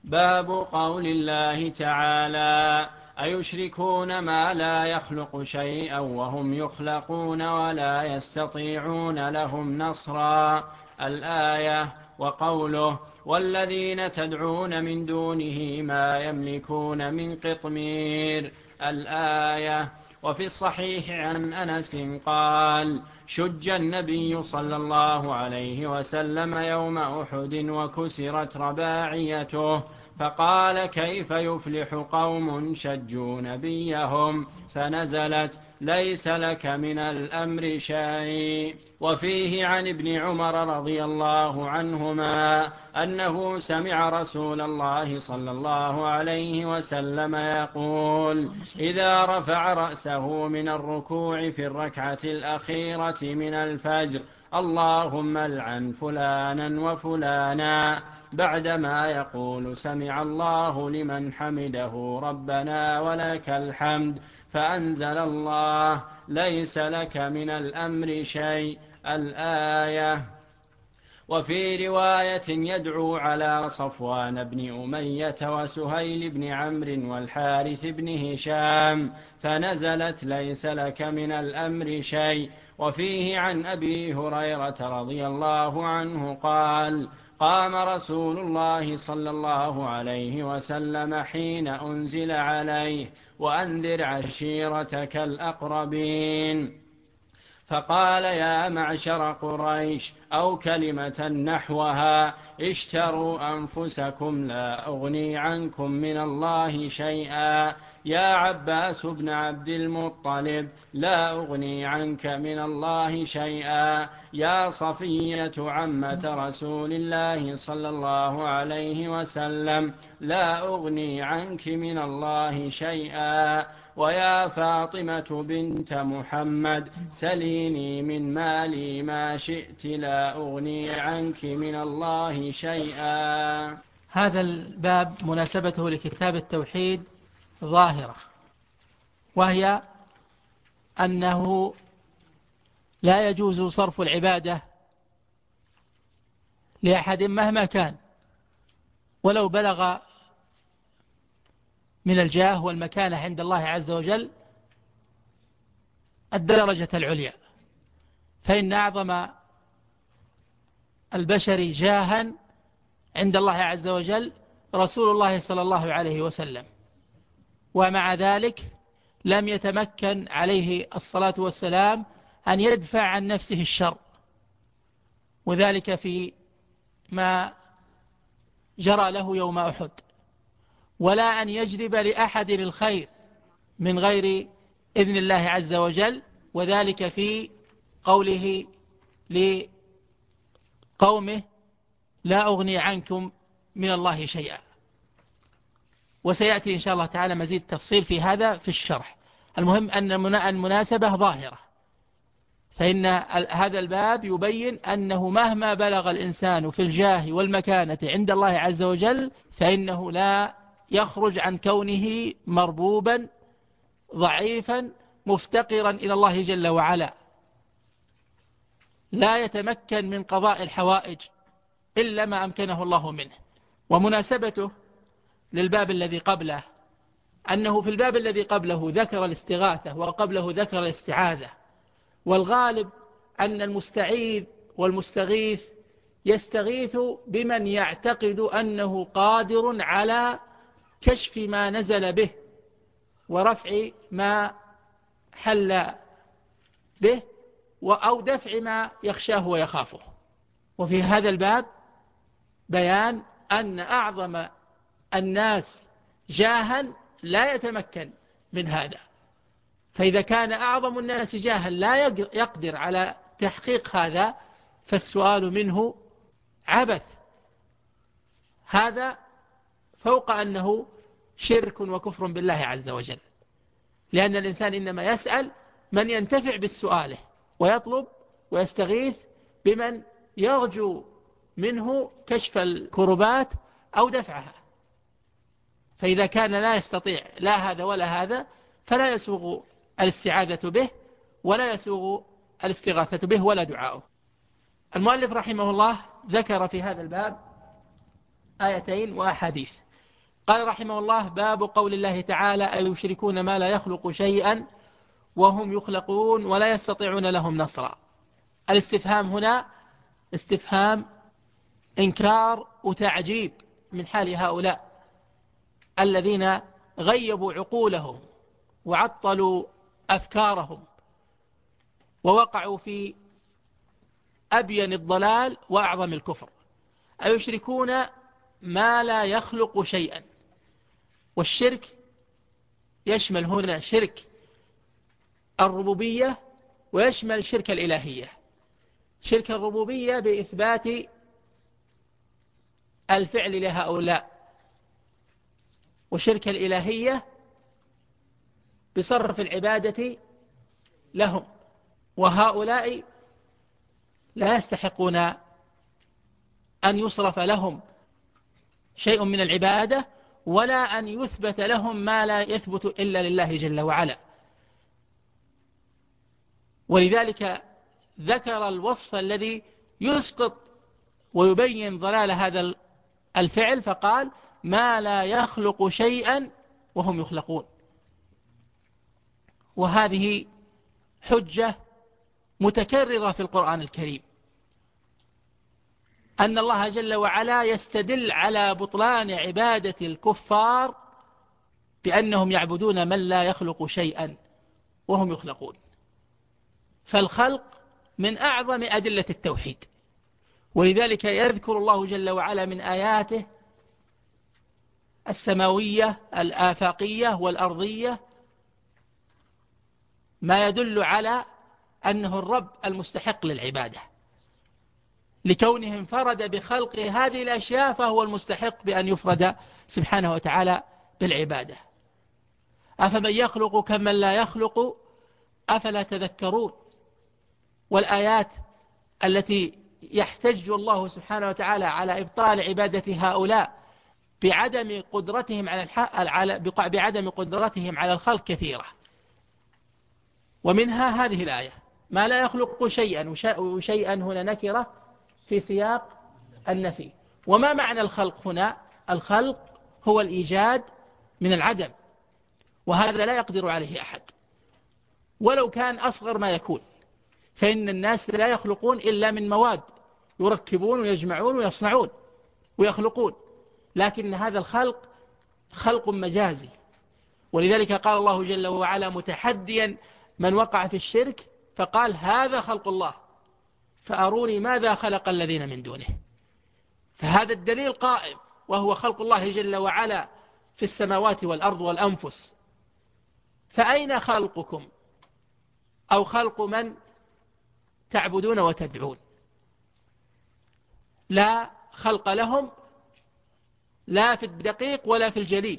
باب قول الله تعالى: أيشركون ما لا يخلق شيئا وهم يخلقون ولا يستطيعون لهم نصرا. الآية. وقوله: والذين تدعون من دونه ما يملكون من قطمير. الآية. وفي الصحيح عن أنس قال: شج النبي صلى الله عليه وسلم يوم أحد وكسرت رباعيته، فقال: كيف يفلح قوم شجوا نبيهم؟ فنزلت: ليس لك من الأمر شيء. وفيه عن ابن عمر رضي الله عنهما أنه سمع رسول الله صلى الله عليه وسلم يقول: إذا رفع رأسه من الركوع في الركعة الأخيرة من الفجر: اللهم العن فلانا وفلانا، بعدما يقول: سمع الله لمن حمده ربنا ولك الحمد، فأنزل الله: ليس لك من الأمر شيء. الآية. وفي رواية: يدعو على صفوان بن أمية وسهيل بن عمرو والحارث بن هشام، فنزلت: ليس لك من الأمر شيء. وفيه عن أبي هريرة رضي الله عنه قال: قام رسول الله صلى الله عليه وسلم حين أنزل عليه: وأنذر عشيرتك الأقربين، فقال: يا معشر قريش، أو كلمة نحوها: اشتروا أنفسكم لا أغني عنكم من الله شيئا. يا عباس بن عبد المطلب، لا أغني عنك من الله شيئا. يا صفية عمة رسول الله صلى الله عليه وسلم، لا أغني عنك من الله شيئا. ويا فاطمة بنت محمد، سليني من مالي ما شئت، لا أغني عنك من الله شيئا. هذا الباب مناسبته لكتاب التوحيد ظاهرة، وهي أنه لا يجوز صرف العبادة لأحد مهما كان، ولو بلغ من الجاه والمكانة عند الله عز وجل الدرجة العليا. فإن أعظم البشر جاها عند الله عز وجل رسول الله صلى الله عليه وسلم، ومع ذلك لم يتمكن عليه الصلاة والسلام أن يدفع عن نفسه الشر، وذلك في ما جرى له يوم أحد، ولا أن يجلب لأحد الخير من غير إذن الله عز وجل، وذلك في قوله لقومه: لا أغني عنكم من الله شيئا. وسيأتي إن شاء الله تعالى مزيد تفصيل في هذا في الشرح. المهم أن المناسبة ظاهرة، فإن هذا الباب يبين أنه مهما بلغ الإنسان في الجاه والمكانة عند الله عز وجل، فإنه لا يخرج عن كونه مربوبا ضعيفا مفتقرا إلى الله جل وعلا، لا يتمكن من قضاء الحوائج إلا ما أمكنه الله منه. ومناسبته للباب الذي قبله أنه في الباب الذي قبله ذكر الاستغاثة، وقبله ذكر الاستعاذة، والغالب أن المستعيذ والمستغيث يستغيث بمن يعتقد أنه قادر على كشف ما نزل به ورفع ما حل به، أو دفع ما يخشاه ويخافه. وفي هذا الباب بيان أن أعظم الناس جاها لا يتمكن من هذا، فإذا كان أعظم الناس جاها لا يقدر على تحقيق هذا، فالسؤال منه عبث. هذا فوق أنه شرك وكفر بالله عز وجل، لأن الإنسان إنما يسأل من ينتفع بالسؤال، ويطلب ويستغيث بمن يرجو منه كشف الكربات أو دفعها. فإذا كان لا يستطيع لا هذا ولا هذا، فلا يسوغ الاستعاذة به، ولا يسوغ الاستغاثة به، ولا دعاؤه. المؤلف رحمه الله ذكر في هذا الباب آيتين وأحاديث. قال رحمه الله: باب قول الله تعالى: أيشركون ما لا يخلق شيئا وهم يخلقون ولا يستطيعون لهم نصرا. الاستفهام هنا استفهام إنكار وتعجيب من حال هؤلاء الذين غيبوا عقولهم وعطلوا أفكارهم ووقعوا في أبين الضلال وأعظم الكفر. أيشركون ما لا يخلق شيئا، والشرك يشمل هنا شرك الربوبية ويشمل شرك الإلهية. شرك الربوبية بإثبات الفعل لهؤلاء، وشرك الإلهية بصرف العبادة لهم، وهؤلاء لا يستحقون أن يصرف لهم شيء من العبادة ولا أن يثبت لهم ما لا يثبت إلا لله جل وعلا. ولذلك ذكر الوصف الذي يسقط ويبين ضلال هذا الفعل فقال: ما لا يخلق شيئا وهم يخلقون. وهذه حجة متكررة في القرآن الكريم، أن الله جل وعلا يستدل على بطلان عبادة الكفار بأنهم يعبدون من لا يخلق شيئا وهم يخلقون. فالخلق من أعظم أدلة التوحيد، ولذلك يذكر الله جل وعلا من آياته السماوية الآفاقية والأرضية ما يدل على أنه الرب المستحق للعبادة، لكونه انفرد بخلق هذه الأشياء فهو المستحق بأن يفرد سبحانه وتعالى بالعبادة. أفمن يخلق كمن لا يخلق أفلا تذكرون. والآيات التي يحتج الله سبحانه وتعالى على إبطال عبادة هؤلاء بعدم قدرتهم على الخلق كثيرة، ومنها هذه الآية: ما لا يخلق شيئا، وشيئا هنا نكرة في سياق النفي. وما معنى الخلق هنا؟ الخلق هو الإيجاد من العدم، وهذا لا يقدر عليه أحد ولو كان أصغر ما يكون، فإن الناس لا يخلقون إلا من مواد يركبون ويجمعون ويصنعون ويخلقون، لكن هذا الخلق خلق مجازي. ولذلك قال الله جل وعلا متحديا من وقع في الشرك فقال: هذا خلق الله فأروني ماذا خلق الذين من دونه. فهذا الدليل قائم، وهو خلق الله جل وعلا في السماوات والأرض والأنفس. فأين خلقكم أو خلق من تعبدون وتدعون؟ لا خلق لهم، لا في الدقيق ولا في الجليل،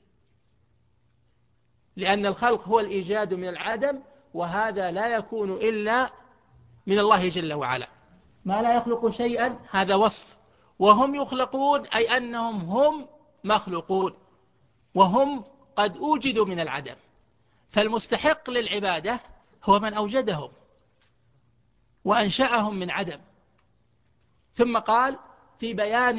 لأن الخلق هو الإيجاد من العدم، وهذا لا يكون إلا من الله جل وعلا. ما لا يخلق شيئا هذا وصف، وهم يخلقون أي أنهم هم مخلوقون، وهم قد أوجدوا من العدم. فالمستحق للعبادة هو من أوجدهم وأنشأهم من عدم. ثم قال في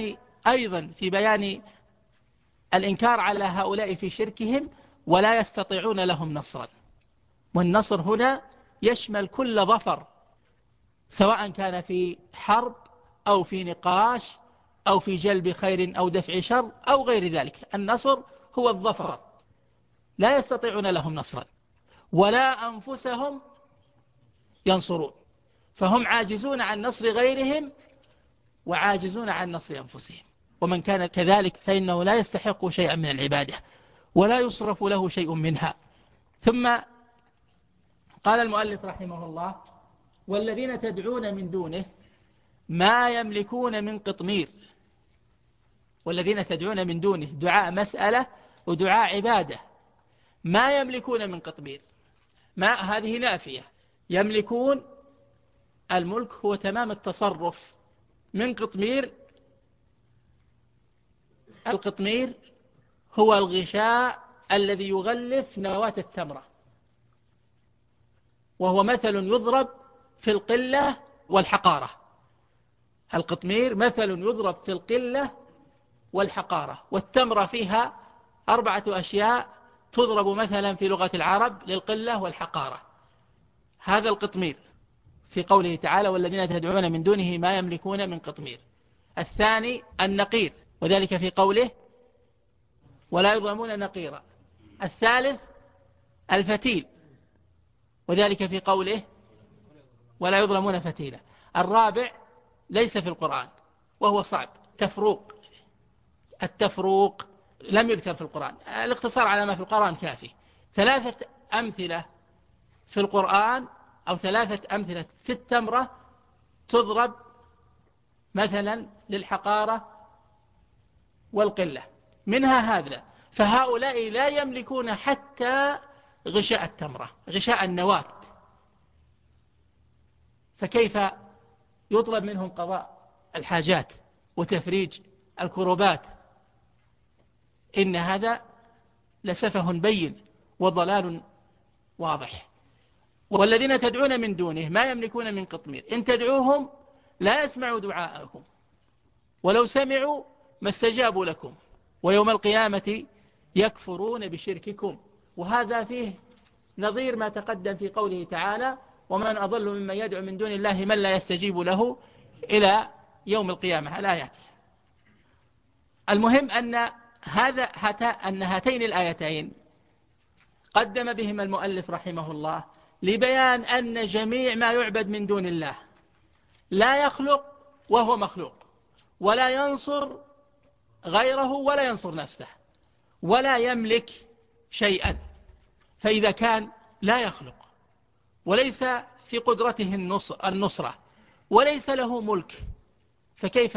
بيان الإنكار على هؤلاء في شركهم: ولا يستطيعون لهم نصرا. والنصر هنا يشمل كل ظفر، سواء كان في حرب أو في نقاش أو في جلب خير أو دفع شر أو غير ذلك. النصر هو الظفر. لا يستطيعون لهم نصرا ولا أنفسهم ينصرون، فهم عاجزون عن نصر غيرهم وعاجزون عن نصر أنفسهم. ومن كان كذلك فإنه لا يستحق شيئا من العبادة ولا يصرف له شيء منها. ثم قال المؤلف رحمه الله: والذين تدعون من دونه ما يملكون من قطمير. والذين تدعون من دونه دعاء مسألة ودعاء عبادة. ما يملكون من قطمير، ما هذه نافية. يملكون الملك هو تمام التصرف. من قطمير، القطمير هو الغشاء الذي يغلف نواة التمرة، وهو مثل يضرب في القلة والحقارة. القطمير مثل يضرب في القلة والحقارة. والتمرة فيها 4 أشياء تضرب مثلا في لغة العرب للقلة والحقارة. هذا القطمير في قوله تعالى والذين تدعون من دونه ما يملكون من قطمير. الثاني النقير، وذلك في قوله ولا يظلمون نقيرا. الثالث الفتيل، وذلك في قوله ولا يظلمون فتيلا. الرابع ليس في القرآن وهو صعب، تفروق. التفروق لم يذكر في القرآن، الاقتصار على ما في القرآن كافي. 3 أمثلة في القرآن أو 3 أمثلة في التمرة تضرب مثلا للحقارة والقلة، منها هذا. فهؤلاء لا يملكون حتى غشاء التمرة، غشاء النواة، فكيف يطلب منهم قضاء الحاجات وتفريج الكروبات؟ إن هذا لسفه بين وضلال واضح. والذين تدعون من دونه ما يملكون من قطمير، إن تدعوهم لا يسمعوا دعاءكم ولو سمعوا ما استجابوا لكم ويوم القيامة يكفرون بشرككم. وهذا فيه نظير ما تقدم في قوله تعالى ومن أضل ممن يدعو من دون الله من لا يستجيب له إلى يوم القيامة الآيات. المهم أن هاتين الآيتين قدم بهما المؤلف رحمه الله لبيان أن جميع ما يعبد من دون الله لا يخلق وهو مخلوق، ولا ينصر غيره ولا ينصر نفسه، ولا يملك شيئا. فإذا كان لا يخلق وليس في قدرته النصرة وليس له ملك، فكيف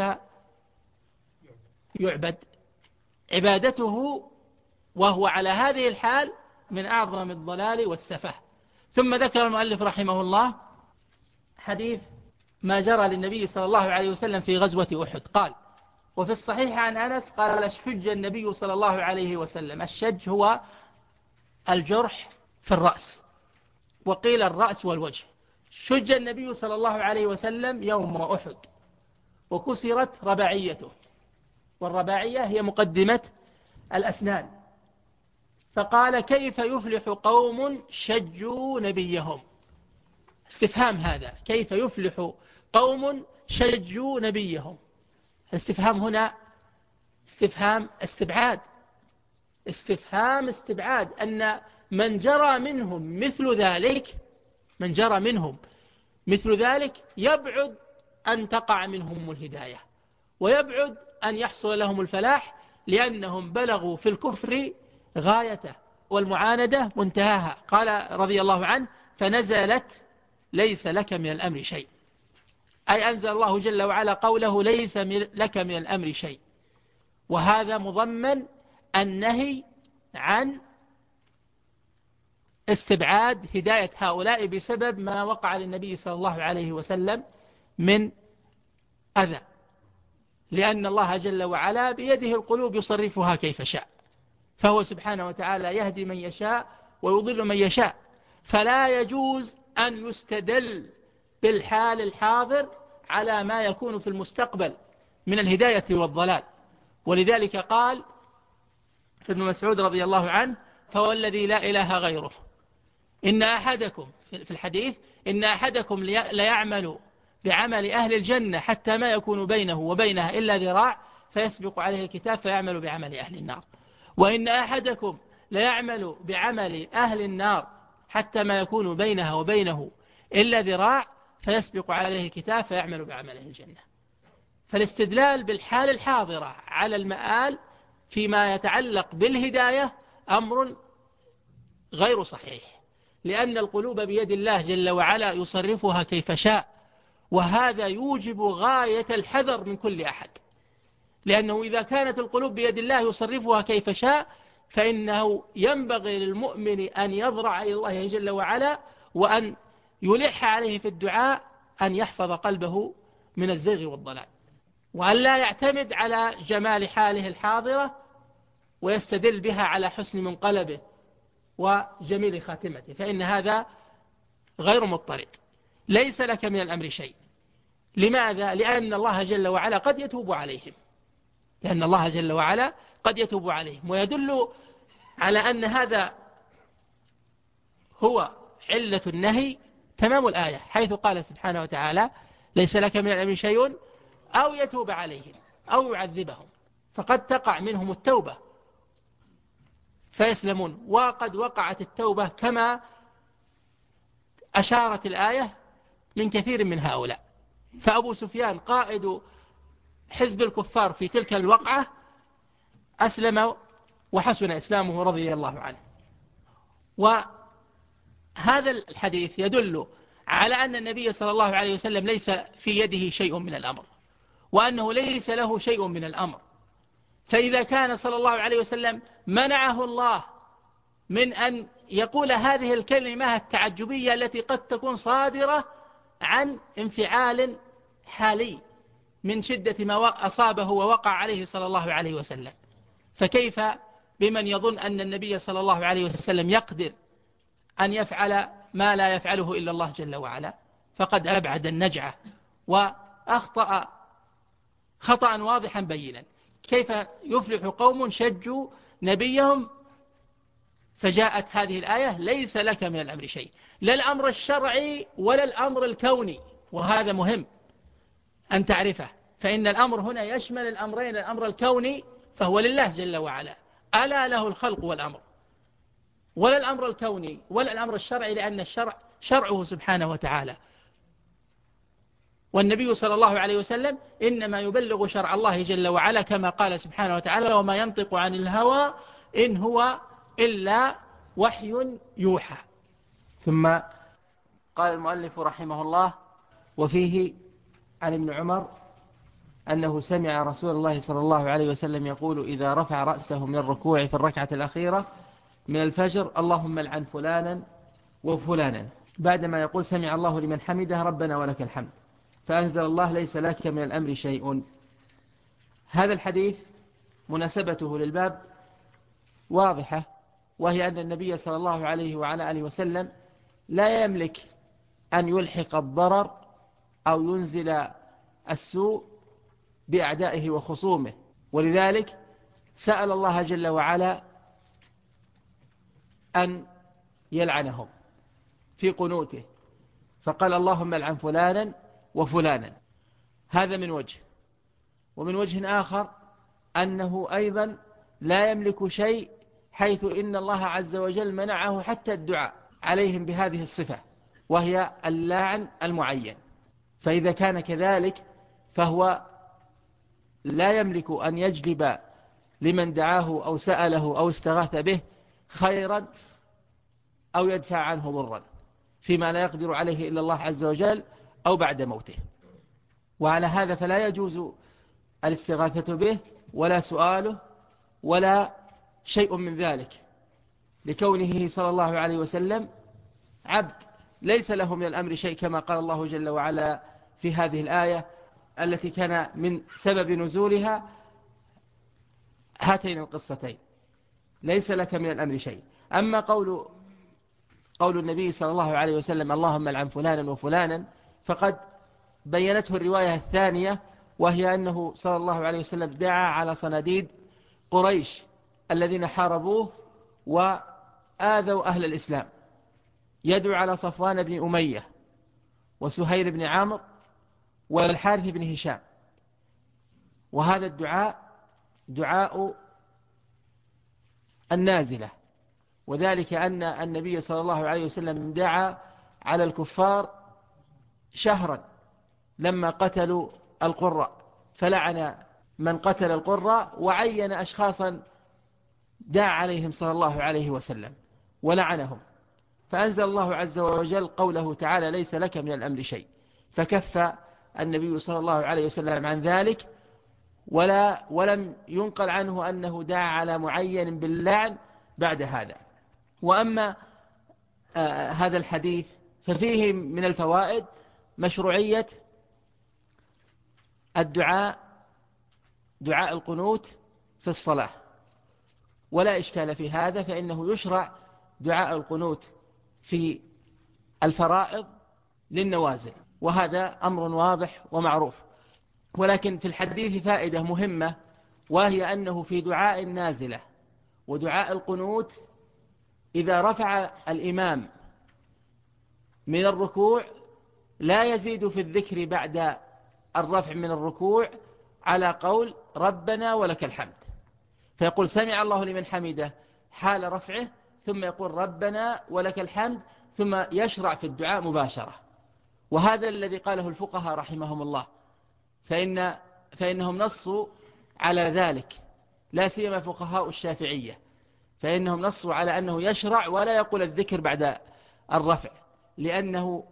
يعبد؟ عبادته وهو على هذه الحال من أعظم الضلال والسفه. ثم ذكر المؤلف رحمه الله حديث ما جرى للنبي صلى الله عليه وسلم في غزوة أحد. قال وفي الصحيح عن أنس قال شج النبي صلى الله عليه وسلم. الشج هو الجرح في الرأس، وقيل الرأس والوجه. شج النبي صلى الله عليه وسلم يوم أحد وكسرت رباعيته، والرباعية هي مقدمة الأسنان. فقال كيف يفلح قوم شجوا نبيهم؟ استفهام هذا، كيف يفلح قوم شجوا نبيهم؟ الاستفهام هنا استفهام استبعاد، استفهام استبعاد، أن من جرى منهم مثل ذلك، من جرى منهم مثل ذلك يبعد أن تقع منهم الهداية، ويبعد أن يحصل لهم الفلاح، لأنهم بلغوا في الكفر غايته والمعاندة منتهاها. قال رضي الله عنه فنزلت ليس لك من الأمر شيء، أي أنزل الله جل وعلا قوله ليس لك من الأمر شيء. وهذا مضمن النهي عن استبعاد هداية هؤلاء بسبب ما وقع للنبي صلى الله عليه وسلم من أذى، لأن الله جل وعلا بيده القلوب يصرفها كيف شاء، فهو سبحانه وتعالى يهدي من يشاء ويضل من يشاء. فلا يجوز أن يستدل بالحال الحاضر على ما يكون في المستقبل من الهداية والضلال. ولذلك قال ابن مسعود رضي الله عنه فوالذي لا إله غيره إن أحدكم في الحديث إن أحدكم ليعمل بعمل أهل الجنة حتى ما يكون بينه وبينها إلا ذراع فيسبق عليه الكتاب فيعمل بعمل أهل النار، وإن أحدكم ليعمل بعمل أهل النار حتى ما يكون بينها وبينه إلا ذراع فيسبق عليه الكتاب فيعمل بعمل أهل الجنة. فالاستدلال بالحال الحاضرة على المآل فيما يتعلق بالهداية أمر غير صحيح، لأن القلوب بيد الله جل وعلا يصرفها كيف شاء، وهذا يوجب غاية الحذر من كل أحد، لأنه إذا كانت القلوب بيد الله يصرفها كيف شاء فإنه ينبغي للمؤمن أن يضرع إلى الله جل وعلا وأن يلح عليه في الدعاء أن يحفظ قلبه من الزيغ والضلال، وأن لا يعتمد على جمال حاله الحاضرة ويستدل بها على حسن منقلبه وجميل خاتمته، فإن هذا غير مضطرد. ليس لك من الأمر شيء. لماذا؟ لأن الله جل وعلا قد يتوب عليهم، لأن الله جل وعلا قد يتوب عليهم. ويدل على أن هذا هو علة النهي تمام الآية، حيث قال سبحانه وتعالى: ليس لك من الأمر شيء أو يتوب عليهم أو يعذبهم، فقد تقع منهم التوبة فيسلمون، وقد وقعت التوبة كما أشارت الآية من كثير من هؤلاء. فأبو سفيان قائد حزب الكفار في تلك الوقعة أسلم وحسن إسلامه رضي الله عنه. وهذا الحديث يدل على أن النبي صلى الله عليه وسلم ليس في يده شيء من الأمر، وأنه ليس له شيء من الأمر. فإذا كان صلى الله عليه وسلم منعه الله من أن يقول هذه الكلمة التعجبية التي قد تكون صادرة عن انفعال حالي من شدة ما أصابه ووقع عليه صلى الله عليه وسلم، فكيف بمن يظن أن النبي صلى الله عليه وسلم يقدر أن يفعل ما لا يفعله إلا الله جل وعلا؟ فقد أبعد النجعة وأخطأ خطأ واضحا بينا. كيف يفلح قوم شجوا نبيهم فجاءت هذه الآية: ليس لك من الأمر شيء، لا الأمر الشرعي ولا الأمر الكوني، وهذا مهم أن تعرفه، فإن الأمر هنا يشمل الأمرين. الأمر الكوني فهو لله جل وعلا، ألا له الخلق والأمر، ولا الأمر الكوني ولا الأمر الشرعي، لأن الشرع شرعه سبحانه وتعالى، والنبي صلى الله عليه وسلم إنما يبلغ شرع الله جل وعلا، كما قال سبحانه وتعالى: وما ينطق عن الهوى إن هو إلا وحي يوحى. ثم قال المؤلف رحمه الله: وفيه عن ابن عمر أنه سمع رسول الله صلى الله عليه وسلم يقول إذا رفع رأسه من الركوع في الركعة الأخيرة من الفجر: اللهم لعن فلانا وفلانا، بعدما يقول سمع الله لمن حمده ربنا ولك الحمد، فأنزل الله: ليس لك من الأمر شيء. هذا الحديث مناسبته للباب واضحة، وهي أن النبي صلى الله عليه وعلى آله وسلم لا يملك أن يلحق الضرر أو ينزل السوء بأعدائه وخصومه، ولذلك سأل الله جل وعلا أن يلعنهم في قنوته، فقال: اللهم لعن فلانا وفلانا. هذا من وجه. ومن وجه آخر أنه أيضا لا يملك شيء، حيث إن الله عز وجل منعه حتى الدعاء عليهم بهذه الصفة، وهي اللعن المعين. فإذا كان كذلك فهو لا يملك أن يجلب لمن دعاه أو سأله أو استغاث به خيرا أو يدفع عنه ضرا فيما لا يقدر عليه إلا الله عز وجل أو بعد موته. وعلى هذا فلا يجوز الاستغاثة به ولا سؤاله ولا شيء من ذلك، لكونه صلى الله عليه وسلم عبد ليس له من الأمر شيء، كما قال الله جل وعلا في هذه الآية التي كان من سبب نزولها هاتين القصتين: ليس لك من الأمر شيء. أما قول النبي صلى الله عليه وسلم: اللهم لعن فلانا وفلانا، فقد بينته الرواية الثانية، وهي أنه صلى الله عليه وسلم دعا على صناديد قريش الذين حاربوه وآذوا أهل الإسلام، يدعو على صفوان بن أمية وسهيل بن عامر والحارث بن هشام. وهذا الدعاء دعاء النازلة، وذلك أن النبي صلى الله عليه وسلم دعا على الكفار شهرا لما قتلوا القراء، فلعن من قتل القراء، وعين أشخاصا دعا عليهم صلى الله عليه وسلم ولعنهم، فأنزل الله عز وجل قوله تعالى: ليس لك من الأمر شيء، فكف النبي صلى الله عليه وسلم عن ذلك، ولم ينقل عنه أنه دعا على معين باللعن بعد هذا. وأما هذا الحديث ففيه من الفوائد مشروعية دعاء القنوت في الصلاة، ولا إشكال في هذا، فإنه يشرع دعاء القنوت في الفرائض للنوازل، وهذا أمر واضح ومعروف. ولكن في الحديث فائدة مهمة، وهي أنه في دعاء النازلة ودعاء القنوت إذا رفع الإمام من الركوع لا يزيد في الذكر بعد الرفع من الركوع على قول ربنا ولك الحمد، فيقول سمع الله لمن حمده حال رفعه، ثم يقول ربنا ولك الحمد، ثم يشرع في الدعاء مباشرة. وهذا الذي قاله الفقهاء رحمهم الله، فإنهم نصوا على ذلك، لا سيما فقهاء الشافعية، فإنهم نصوا على أنه يشرع ولا يقول الذكر بعد الرفع، لأنه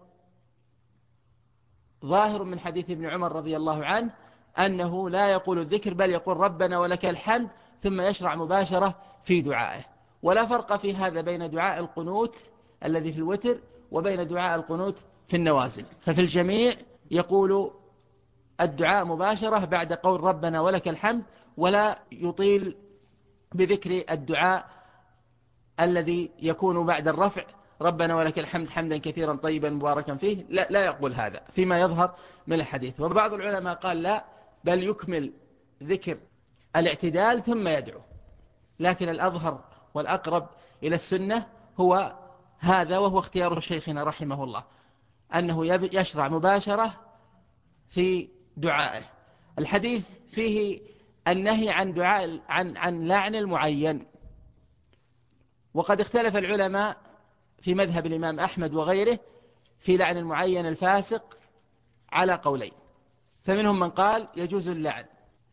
ظاهر من حديث ابن عمر رضي الله عنه أنه لا يقول الذكر بل يقول ربنا ولك الحمد، ثم يشرع مباشرة في دعائه. ولا فرق في هذا بين دعاء القنوت الذي في الوتر وبين دعاء القنوت في النوازل، ففي الجميع يقول الدعاء مباشرة بعد قول ربنا ولك الحمد، ولا يطيل بذكر الدعاء الذي يكون بعد الرفع ربنا ولك الحمد حمدا كثيرا طيبا مباركا فيه، لا يقول هذا فيما يظهر من الحديث. وبعض العلماء قال لا، بل يكمل ذكر الاعتدال ثم يدعو، لكن الأظهر والأقرب إلى السنة هو هذا، وهو اختيار شيخنا رحمه الله، أنه يشرع مباشرة في دعائه. الحديث فيه النهي عن دعاء عن لعن المعين، وقد اختلف العلماء في مذهب الإمام أحمد وغيره في لعن المعين الفاسق على قولين، فمنهم من قال يجوز اللعن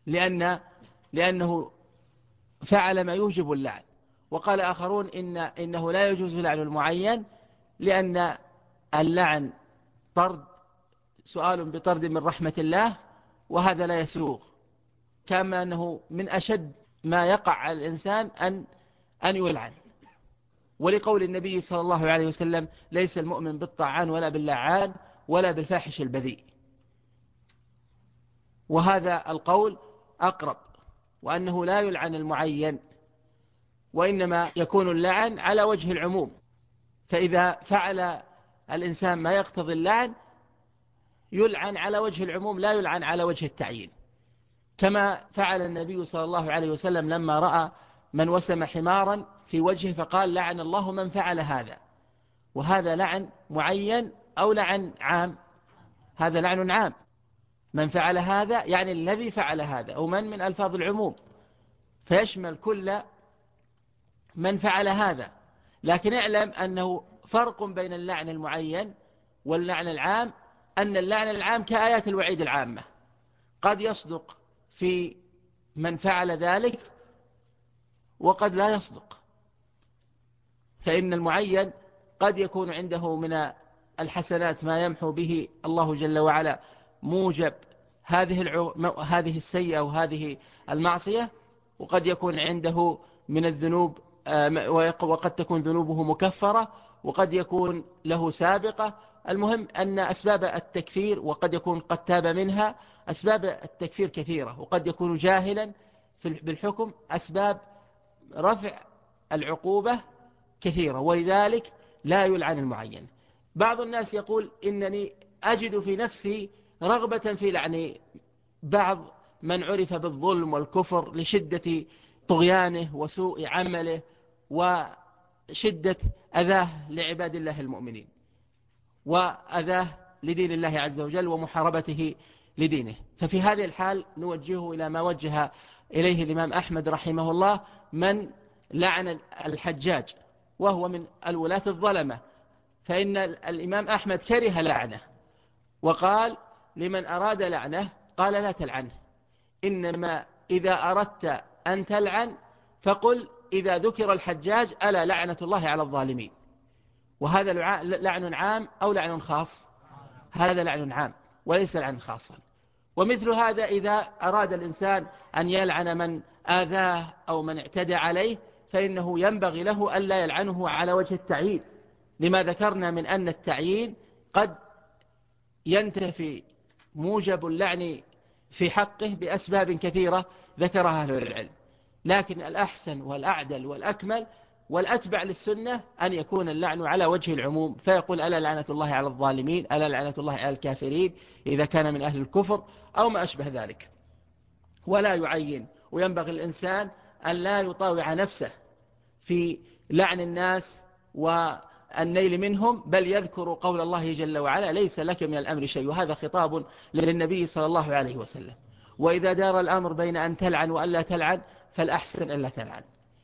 لأنه فعل ما يوجب اللعن، وقال آخرون إنه لا يجوز لعن المعين لأن اللعن طرد، سؤال بطرد من رحمة الله، وهذا لا يسوغ، كما أنه من أشد ما يقع على الإنسان أن يلعن، ولقول النبي صلى الله عليه وسلم ليس المؤمن بالطعان ولا باللعان ولا بالفاحش البذيء. وهذا القول أقرب، وأنه لا يلعن المعين، وإنما يكون اللعن على وجه العموم، فإذا فعل الإنسان ما يقتضي اللعن يلعن على وجه العموم لا يلعن على وجه التعيين، كما فعل النبي صلى الله عليه وسلم لما رأى من وسم حمارا في وجهه فقال لعن الله من فعل هذا، وهذا لعن معين أو لعن عام؟ هذا لعن عام، من فعل هذا يعني الذي فعل هذا، أو من ألفاظ العموم، فيشمل كل من فعل هذا. لكن اعلم أنه فرق بين اللعن المعين واللعن العام، أن اللعن العام كآيات الوعيد العامة قد يصدق في من فعل ذلك وقد لا يصدق، فإن المعين قد يكون عنده من الحسنات ما يمحو به الله جل وعلا موجب هذه السيئة وهذه المعصية، وقد يكون عنده من الذنوب وقد تكون ذنوبه مكفرة، وقد يكون له سابقة. المهم أن أسباب التكفير، وقد يكون قد تاب منها، أسباب التكفير كثيرة، وقد يكون جاهلا بالحكم، أسباب رفع العقوبة كثيرة، ولذلك لا يلعن المعين. بعض الناس يقول إنني أجد في نفسي رغبة في لعن بعض من عرف بالظلم والكفر لشدة طغيانه وسوء عمله وشدة أذاه لعباد الله المؤمنين وأذاه لدين الله عز وجل ومحاربته لدينه. ففي هذه الحال نوجهه إلى ما وجه إليه الإمام أحمد رحمه الله، من لعن الحجاج وهو من الولاة الظلمة، فإن الإمام أحمد كره لعنه وقال لمن أراد لعنه قال لا تلعنه، إنما إذا أردت أن تلعن فقل إذا ذكر الحجاج ألا لعنة الله على الظالمين. وهذا لعن عام أو لعن خاص؟ هذا لعن عام وليس لعن خاصا. ومثل هذا إذا أراد الإنسان أن يلعن من آذاه أو من اعتدى عليه فإنه ينبغي له ألا يلعنه على وجه التعيين، لما ذكرنا من أن التعيين قد ينتفي موجب اللعن في حقه بأسباب كثيرة ذكرها أهل العلم، لكن الأحسن والأعدل والأكمل والأتبع للسنة أن يكون اللعن على وجه العموم، فيقول ألا لعنة الله على الظالمين، ألا لعنة الله على الكافرين إذا كان من أهل الكفر أو ما أشبه ذلك، ولا يعين. وينبغي الإنسان أن لا يطاوع نفسه في لعن الناس والنيل منهم، بل يذكر قول الله جل وعلا: ليس لك من الأمر شيء. وهذا خطاب للنبي صلى الله عليه وسلم. وإذا دار الأمر بين أن تلعن وأن لا تلعن فالأحسن أن لا تلعن،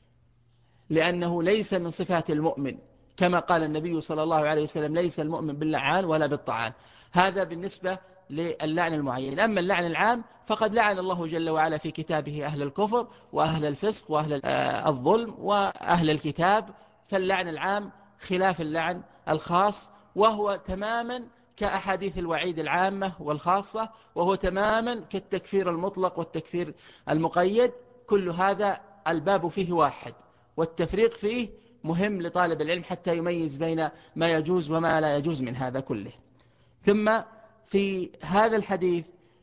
لأنه ليس من صفات المؤمن، كما قال النبي صلى الله عليه وسلم: ليس المؤمن باللعان ولا بالطعان. هذا بالنسبة للعن المعين. أما اللعن العام فقد لعن الله جل وعلا في كتابه أهل الكفر وأهل الفسق وأهل الظلم وأهل الكتاب. فاللعن العام خلاف اللعن الخاص، وهو تماما كأحاديث الوعيد العامة والخاصة، وهو تماما كالتكفير المطلق والتكفير المقيد. كل هذا الباب فيه واحد، والتفريق فيه مهم لطالب العلم حتى يميز بين ما يجوز وما لا يجوز من هذا كله. ثم في هذا الحديث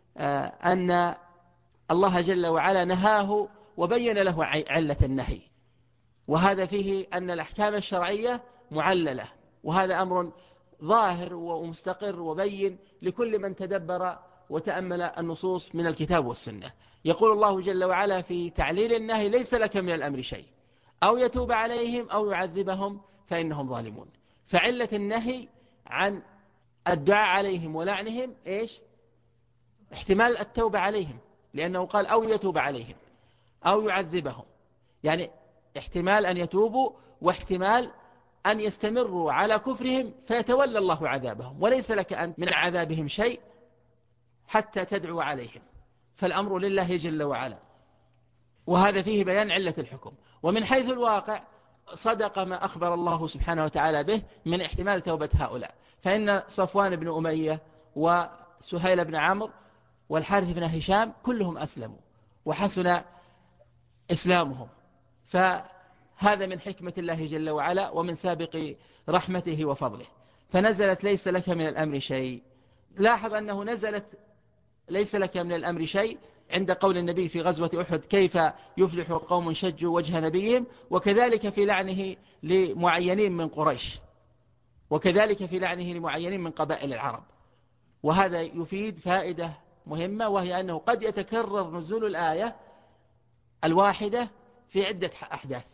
أن الله جل وعلا نهاه وبين له علة النهي، وهذا فيه أن الأحكام الشرعية معللة، وهذا أمر ظاهر ومستقر وبين لكل من تدبر وتأمل النصوص من الكتاب والسنة. يقول الله جل وعلا في تعليل النهي: ليس لك من الأمر شيء، أو يتوب عليهم أو يعذبهم فإنهم ظالمون. فعلة النهي عن الدعاء عليهم ولعنهم إيش؟ احتمال التوبة عليهم، لأنه قال: أو يتوب عليهم أو يعذبهم، يعني احتمال أن يتوبوا واحتمال أن يستمروا على كفرهم فيتولى الله عذابهم، وليس لك أن من عذابهم شيء حتى تدعو عليهم، فالأمر لله جل وعلا. وهذا فيه بيان علة الحكم. ومن حيث الواقع صدق ما أخبر الله سبحانه وتعالى به من احتمال توبة هؤلاء، فإن صفوان بن أمية وسهيل بن عمرو والحارث بن هشام كلهم أسلموا وحسن إسلامهم، فهذا من حكمة الله جل وعلا ومن سابق رحمته وفضله. فنزلت: ليس لك من الأمر شيء. لاحظ أنه نزلت ليس لك من الأمر شيء عند قول النبي في غزوة أحد: كيف يفلح قوم شجوا وجه نبيهم، وكذلك في لعنه لمعينين من قريش، وكذلك في لعنه لمعينين من قبائل العرب. وهذا يفيد فائدة مهمة، وهي أنه قد يتكرر نزول الآية الواحدة في عدة أحداث.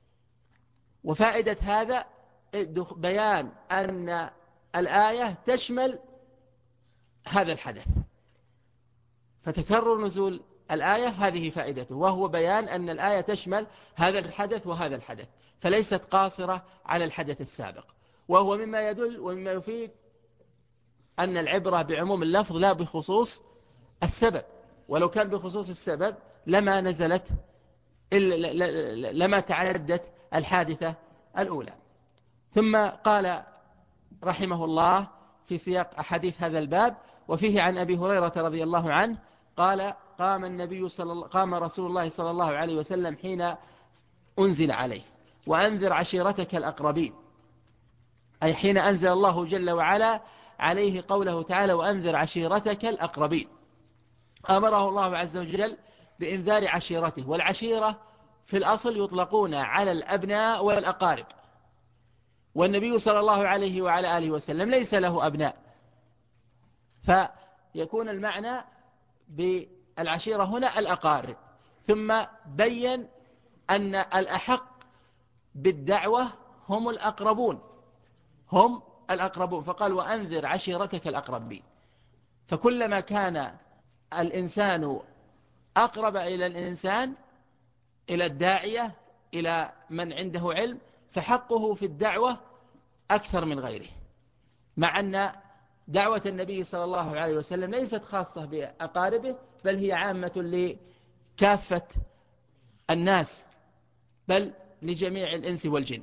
وفائدة هذا بيان أن الآية تشمل هذا الحدث، فتكرر نزول الآية هذه فائدته، وهو بيان أن الآية تشمل هذا الحدث وهذا الحدث، فليست قاصرة على الحدث السابق. وهو مما يدل ومما يفيد أن العبرة بعموم اللفظ لا بخصوص السبب، ولو كان بخصوص السبب لما نزلت لما تعدت الحادثة الأولى. ثم قال رحمه الله في سياق أحاديث هذا الباب: وفيه عن أبي هريرة رضي الله عنه قال: قام رسول الله صلى الله عليه وسلم حين أنزل عليه: وأنذر عشيرتك الأقربين، أي حين أنزل الله جل وعلا عليه قوله تعالى: وأنذر عشيرتك الأقربين. أمره الله عز وجل بإنذار عشيرته، والعشيرة في الأصل يطلقون على الأبناء والأقارب، والنبي صلى الله عليه وعلى آله وسلم ليس له أبناء، فيكون المعنى بالعشيرة هنا الأقارب. ثم بين أن الأحق بالدعوة هم الأقربون، فقال: وأنذر عشيرتك الأقربين. فكلما كان الإنسان أقرب إلى الإنسان، إلى الداعية، إلى من عنده علم، فحقه في الدعوة أكثر من غيره، مع أن دعوة النبي صلى الله عليه وسلم ليست خاصة بأقاربه، بل هي عامة لكافة الناس، بل لجميع الإنس والجن.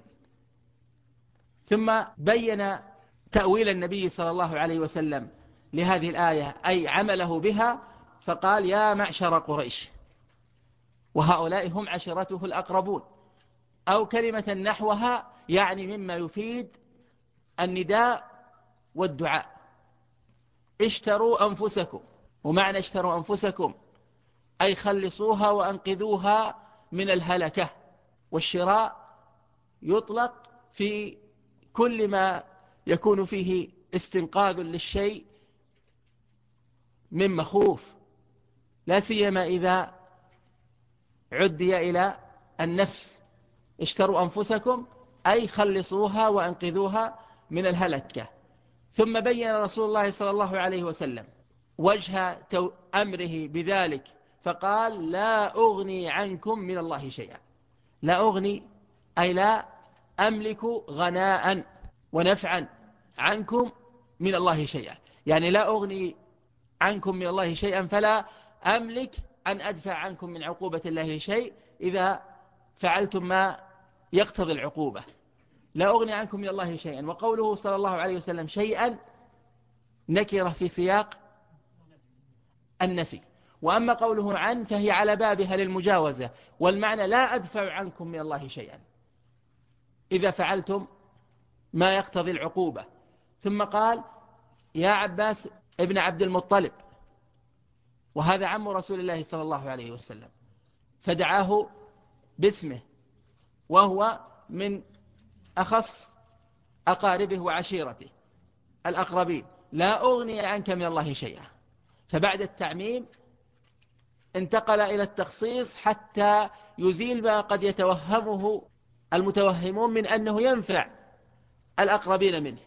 ثم بين تأويل النبي صلى الله عليه وسلم لهذه الآية، أي عمله بها، فقال: يا معشر قريش، وهؤلاء هم عشيرته الأقربون، أو كلمة نحوها، يعني مما يفيد النداء والدعاء. اشتروا أنفسكم، ومعنى اشتروا أنفسكم أي خلصوها وأنقذوها من الهلكة. والشراء يطلق في كل ما يكون فيه استنقاذ للشيء من مخوف، لا سيما إذا عدي إلى النفس، اشتروا أنفسكم أي خلصوها وأنقذوها من الهلكة. ثم بين رسول الله صلى الله عليه وسلم وجه أمره بذلك فقال لا أغني عنكم من الله شيئا. لا أغني أي لا أملك غناء ونفعا عنكم من الله شيئا، يعني لا أغني عنكم من الله شيئا، فلا أملك أن أدفع عنكم من عقوبة الله شيء إذا فعلتم ما يقتضي العقوبة. لا أغني عنكم من الله شيئا. وقوله صلى الله عليه وسلم شيئا نكرة في سياق النفي، وأما قوله عن فهي على بابها للمجاوزة، والمعنى لا أدفع عنكم من الله شيئا إذا فعلتم ما يقتضي العقوبة. ثم قال يا عباس ابن عبد المطلب، وهذا عم رسول الله صلى الله عليه وسلم، فدعاه باسمه وهو من أخص أقاربه وعشيرته الأقربين. لا أغني عنك من الله شيئا. فبعد التعميم انتقل إلى التخصيص حتى يزيل ما قد يتوهمه المتوهمون من أنه ينفع الأقربين منه،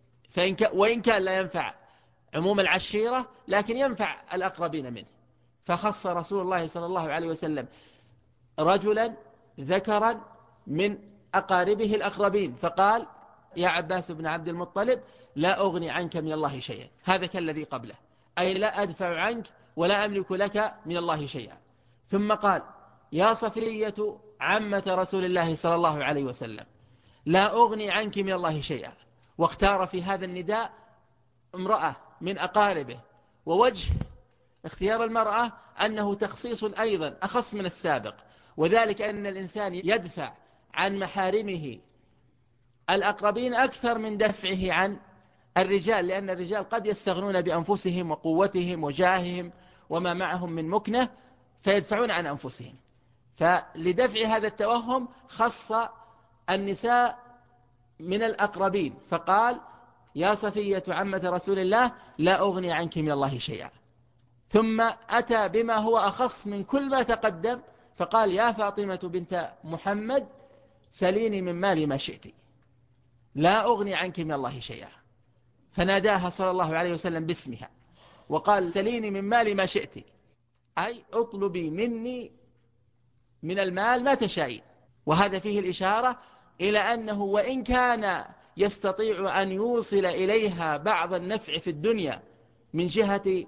وإن كان لا ينفع عموم العشيرة لكن ينفع الأقربين منه. فخص رسول الله صلى الله عليه وسلم رجلا ذكرا من أقاربه الأقربين فقال يا عباس بن عبد المطلب لا أغني عنك من الله شيئا. هذا كالذي قبله، أي لا أدفع عنك ولا أملك لك من الله شيئا. ثم قال يا صفية عمة رسول الله صلى الله عليه وسلم لا أغني عنك من الله شيئا. واختار في هذا النداء امرأة من أقاربه، ووجه اختيار المرأة أنه تخصيص أيضا أخص من السابق، وذلك أن الإنسان يدفع عن محارمه الأقربين أكثر من دفعه عن الرجال، لأن الرجال قد يستغنون بأنفسهم وقوتهم وجاههم وما معهم من مكنة فيدفعون عن أنفسهم. فلدفع هذا التوهم خص النساء من الأقربين فقال يا صفية عمة رسول الله لا أغني عنك من الله شيئا. ثم أتى بما هو أخص من كل ما تقدم فقال يا فاطمة بنت محمد سليني من مالي ما شئت لا أغني عنك من الله شيئا. فناداها صلى الله عليه وسلم باسمها وقال سليني من مالي ما شئت، أي اطلبي مني من المال ما تشائين. وهذا فيه الإشارة إلى أنه وإن كان يستطيع أن يوصل إليها بعض النفع في الدنيا من جهة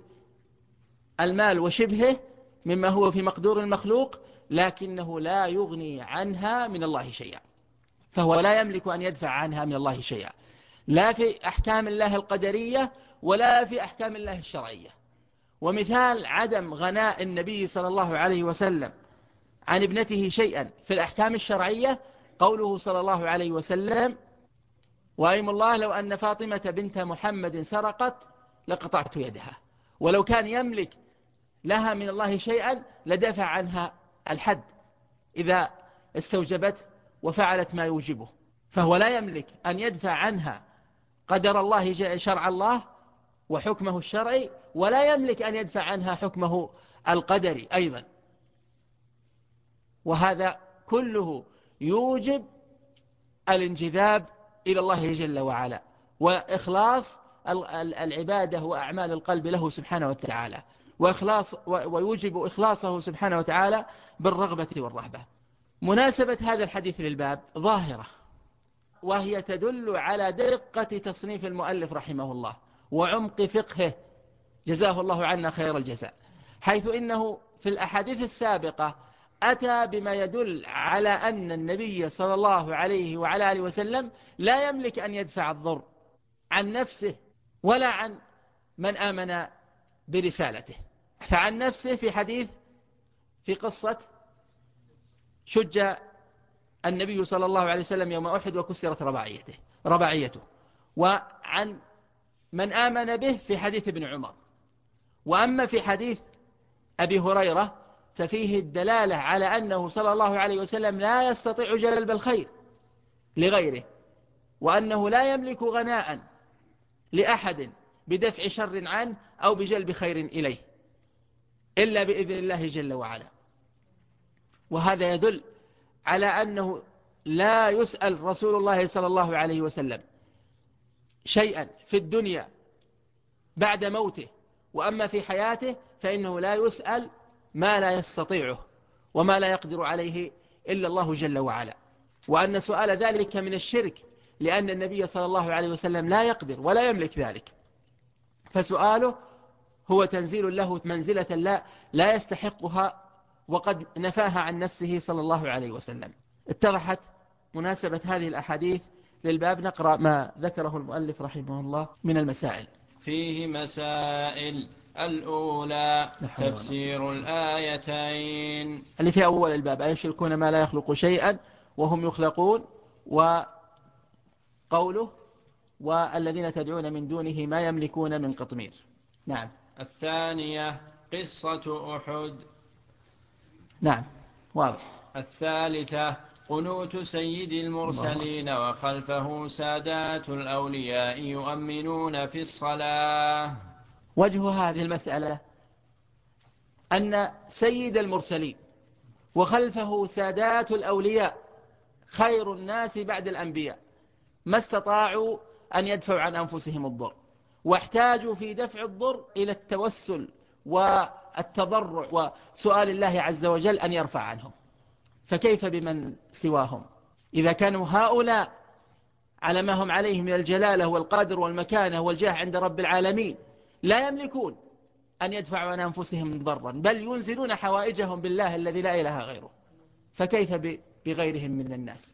المال وشبهه مما هو في مقدور المخلوق، لكنه لا يغني عنها من الله شيئا. فهو لا يملك أن يدفع عنها من الله شيئا، لا في أحكام الله القدرية ولا في أحكام الله الشرعية. ومثال عدم غناء النبي صلى الله عليه وسلم عن ابنته شيئا في الأحكام الشرعية قوله صلى الله عليه وسلم وأيم الله لو أن فاطمة بنت محمد سرقت لقطعت يدها. ولو كان يملك لها من الله شيئا لدفع عنها الحد إذا استوجبت وفعلت ما يوجبه. فهو لا يملك أن يدفع عنها قدر الله شرع الله وحكمه الشرعي، ولا يملك أن يدفع عنها حكمه القدري أيضا. وهذا كله يوجب الانجذاب إلى الله جل وعلا وإخلاص العبادة وأعمال القلب له سبحانه وتعالى، ويوجب إخلاصه سبحانه وتعالى بالرغبة والرهبة. مناسبة هذا الحديث للباب ظاهرة، وهي تدل على دقة تصنيف المؤلف رحمه الله وعمق فقهه جزاه الله عنا خير الجزاء، حيث إنه في الأحاديث السابقة أتى بما يدل على أن النبي صلى الله عليه وعلى آله وسلم لا يملك أن يدفع الضر عن نفسه ولا عن من آمن برسالته. فعن نفسه في حديث في قصة شج النبي صلى الله عليه وسلم يوم أحد وكسرت رباعيته، وعن من آمن به في حديث ابن عمر. وأما في حديث أبي هريرة ففيه الدلالة على أنه صلى الله عليه وسلم لا يستطيع جلب الخير لغيره، وأنه لا يملك غناء لأحد بدفع شر عنه أو بجلب خير إليه إلا بإذن الله جل وعلا. وهذا يدل على أنه لا يسأل رسول الله صلى الله عليه وسلم شيئا في الدنيا بعد موته، وأما في حياته فإنه لا يسأل ما لا يستطيعه وما لا يقدر عليه إلا الله جل وعلا، وأن سؤال ذلك من الشرك، لأن النبي صلى الله عليه وسلم لا يقدر ولا يملك ذلك، فسؤاله هو تنزيل له منزلة لا يستحقها، وقد نفاها عن نفسه صلى الله عليه وسلم. اتضحت مناسبة هذه الأحاديث للباب. نقرأ ما ذكره المؤلف رحمه الله من المسائل. فيه مسائل. الأولى تفسير الآيتين اللي في أول الباب: أيشركون ما لا يخلق شيئا وهم يخلقون، وقوله: والذين تدعون من دونه ما يملكون من قطمير. نعم. الثانية قصة أحد. نعم، واضح. الثالثة قنوت سيد المرسلين وخلفه سادات الأولياء يؤمنون في الصلاة. وجه هذه المسألة أن سيد المرسلين وخلفه سادات الأولياء خير الناس بعد الأنبياء ما استطاعوا أن يدفعوا عن أنفسهم الضر، واحتاجوا في دفع الضر إلى التوسل والتضرع وسؤال الله عز وجل أن يرفع عنهم، فكيف بمن سواهم؟ إذا كانوا هؤلاء على ما هم عليه من الجلالة والقدر والمكانة والجاه عند رب العالمين لا يملكون أن يدفعوا عن أنفسهم ضرا، بل ينزلون حوائجهم بالله الذي لا إله غيره، فكيف بغيرهم من الناس؟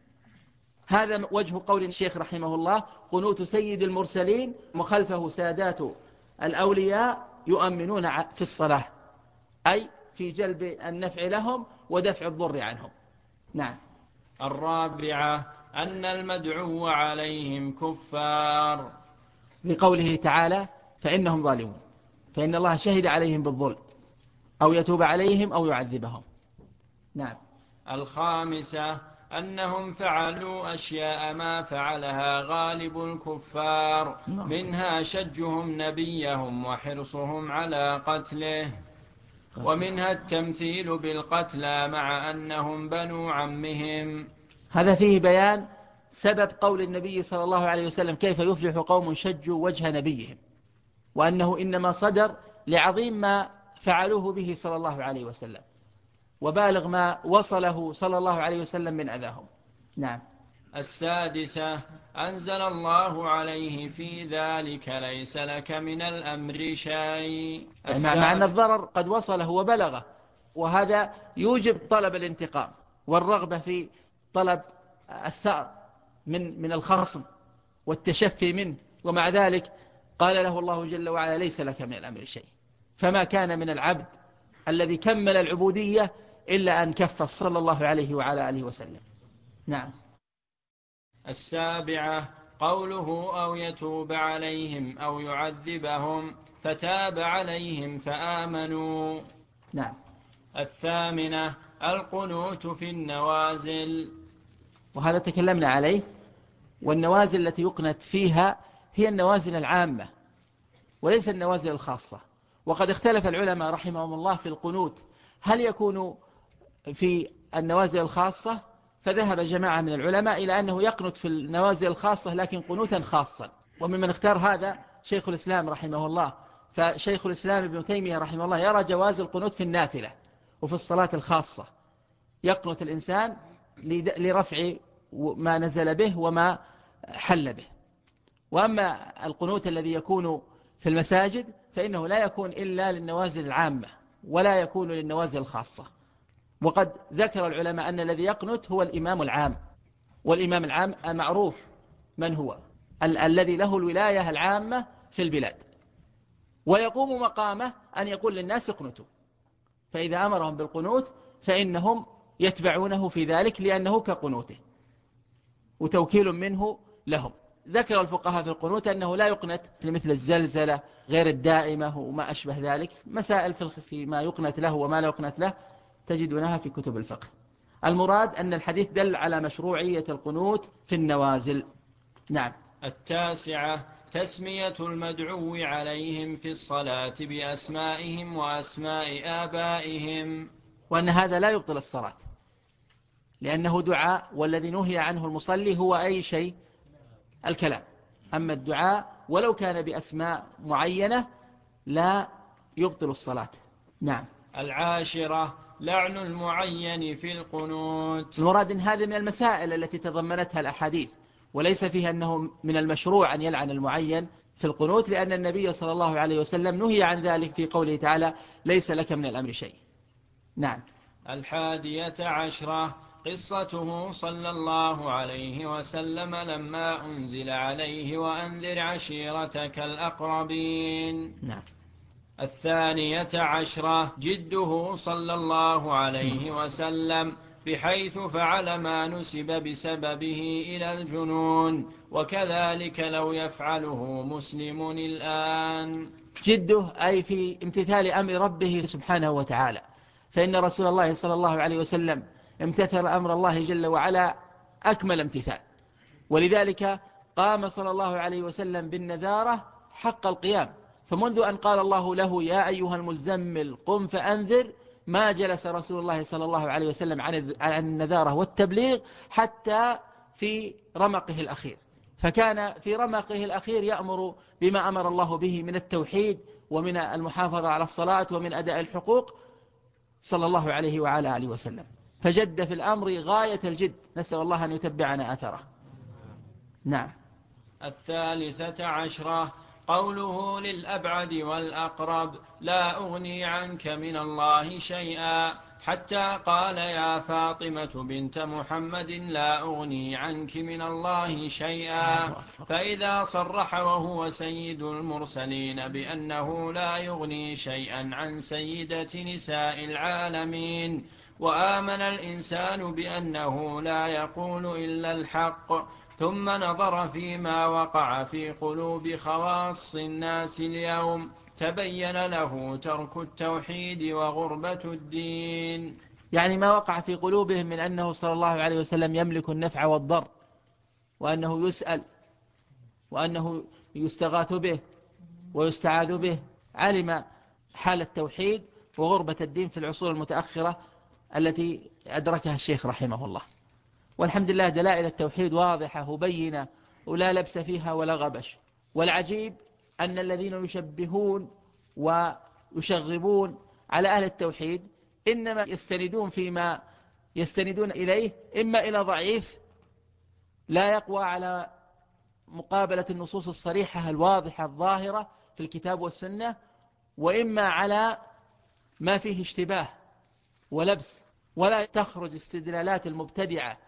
هذا وجه قول الشيخ رحمه الله: قنوت سيد المرسلين وخلفه سادات الأولياء يؤمنون في الصلاة، أي في جلب النفع لهم ودفع الضر عنهم. نعم. الرابعة أن المدعو عليهم كفار، لقوله تعالى: فإنهم ظالمون، فإن الله شهد عليهم بالظلم، أو يتوب عليهم أو يعذبهم. نعم. الخامسة أنهم فعلوا أشياء ما فعلها غالب الكفار، منها شجهم نبيهم وحرصهم على قتله، ومنها التمثيل بالقتلى مع أنهم بنو عمهم. هذا فيه بيان سبب قول النبي صلى الله عليه وسلم: كيف يفلح قوم شجوا وجه نبيهم، وأنه إنما صدر لعظيم ما فعلوه به صلى الله عليه وسلم، وبالغ ما وصله صلى الله عليه وسلم من أذاهم. نعم. السادسة أنزل الله عليه في ذلك ليس لك من الأمر شيء، مع أن الضرر قد وصله وبلغه، وهذا يوجب طلب الانتقام والرغبة في طلب الثأر من الخصم والتشفي منه، ومع ذلك قال له الله جل وعلا: ليس لك من الأمر شيء. فما كان من العبد الذي كمل العبودية إلا أن كف صلى الله عليه وعلى آله وسلم. نعم. السابعة قوله: أو يتوب عليهم أو يعذبهم، فتاب عليهم فآمنوا. نعم. الثامنة القنوت في النوازل، وهذا تكلمنا عليه، والنوازل التي يقنت فيها هي النوازل العامة وليس النوازل الخاصة، وقد اختلف العلماء رحمهم الله في القنوت، هل يكون في النوازل الخاصة؟ فذهب جماعة من العلماء إلى أنه يقنت في النوازل الخاصة لكن قنوتا خاصا، وممن اختار هذا شيخ الإسلام رحمه الله. فشيخ الإسلام ابن تيمية رحمه الله يرى جواز القنوت في النافلة وفي الصلاة الخاصة، يقنت الإنسان لرفع ما نزل به وما حل به. وأما القنوت الذي يكون في المساجد فإنه لا يكون إلا للنوازل العامة ولا يكون للنوازل الخاصة. وقد ذكر العلماء أن الذي يقنت هو الإمام العام، والإمام العام معروف من هو، الذي له الولاية العامة في البلاد، ويقوم مقامه أن يقول للناس اقنتوا، فإذا أمرهم بالقنوت فإنهم يتبعونه في ذلك لأنه كقنوته وتوكيل منه لهم. ذكر الفقهاء في القنوت أنه لا يقنت مثل الزلزلة غير الدائمة وما أشبه ذلك، مسائل في ما يقنت له وما لا يقنت له تجدونها في كتب الفقه. المراد أن الحديث دل على مشروعية القنوت في النوازل. نعم. التاسعة تسمية المدعو عليهم في الصلاة بأسمائهم وأسماء آبائهم، وأن هذا لا يبطل الصلاة، لأنه دعاء، والذي نهي عنه المصلي هو أي شيء؟ الكلام. أما الدعاء ولو كان بأسماء معينة لا يبطل الصلاة. نعم. 10 لعن المعين في القنوت. المراد أن هذه من المسائل التي تضمنتها الأحاديث، وليس فيها أنه من المشروع أن يلعن المعين في القنوت، لأن النبي صلى الله عليه وسلم نهي عن ذلك في قوله تعالى: ليس لك من الأمر شيء. نعم. 11 قصته صلى الله عليه وسلم لما أنزل عليه وأنذر عشيرتك الأقربين. نعم. 12 جده صلى الله عليه وسلم بحيث فعل ما نسب بسببه إلى الجنون، وكذلك لو يفعله مسلم الآن. جده أي في امتثال أمر ربه سبحانه وتعالى، فإن رسول الله صلى الله عليه وسلم امتثل أمر الله جل وعلا أكمل امتثال، ولذلك قام صلى الله عليه وسلم بالنذارة حق القيام. فمنذ أن قال الله له: يا أيها المزمل قم فأنذر، ما جلس رسول الله صلى الله عليه وسلم عن النذارة والتبليغ حتى في رمقه الأخير. فكان في رمقه الأخير يأمر بما أمر الله به من التوحيد ومن المحافظة على الصلاة ومن أداء الحقوق صلى الله عليه وعلى آله وسلم، فجد في الأمر غاية الجد، نسأل الله أن يتبعنا أثره. نعم. 13 قوله للأبعد والأقرب: لا أغني عنك من الله شيئا، حتى قال: يا فاطمة بنت محمد لا أغني عنك من الله شيئا. فإذا صرح وهو سيد المرسلين بأنه لا يغني شيئا عن سيدة نساء العالمين، وآمن الإنسان بأنه لا يقول إلا الحق، ثم نظر فيما وقع في قلوب خواص الناس اليوم، تبين له ترك التوحيد وغربة الدين. يعني ما وقع في قلوبهم من أنه صلى الله عليه وسلم يملك النفع والضر، وأنه يسأل، وأنه يستغاث به ويستعاذ به، علم حال التوحيد وغربة الدين في العصور المتأخرة التي أدركها الشيخ رحمه الله. والحمد لله دلائل التوحيد واضحة وبينة ولا لبس فيها ولا غبش. والعجيب أن الذين يشبهون ويشغبون على أهل التوحيد إنما يستندون فيما يستندون إليه إما إلى ضعيف لا يقوى على مقابلة النصوص الصريحة الواضحة الظاهرة في الكتاب والسنة، وإما على ما فيه اشتباه ولبس، ولا تخرج استدلالات المبتدعة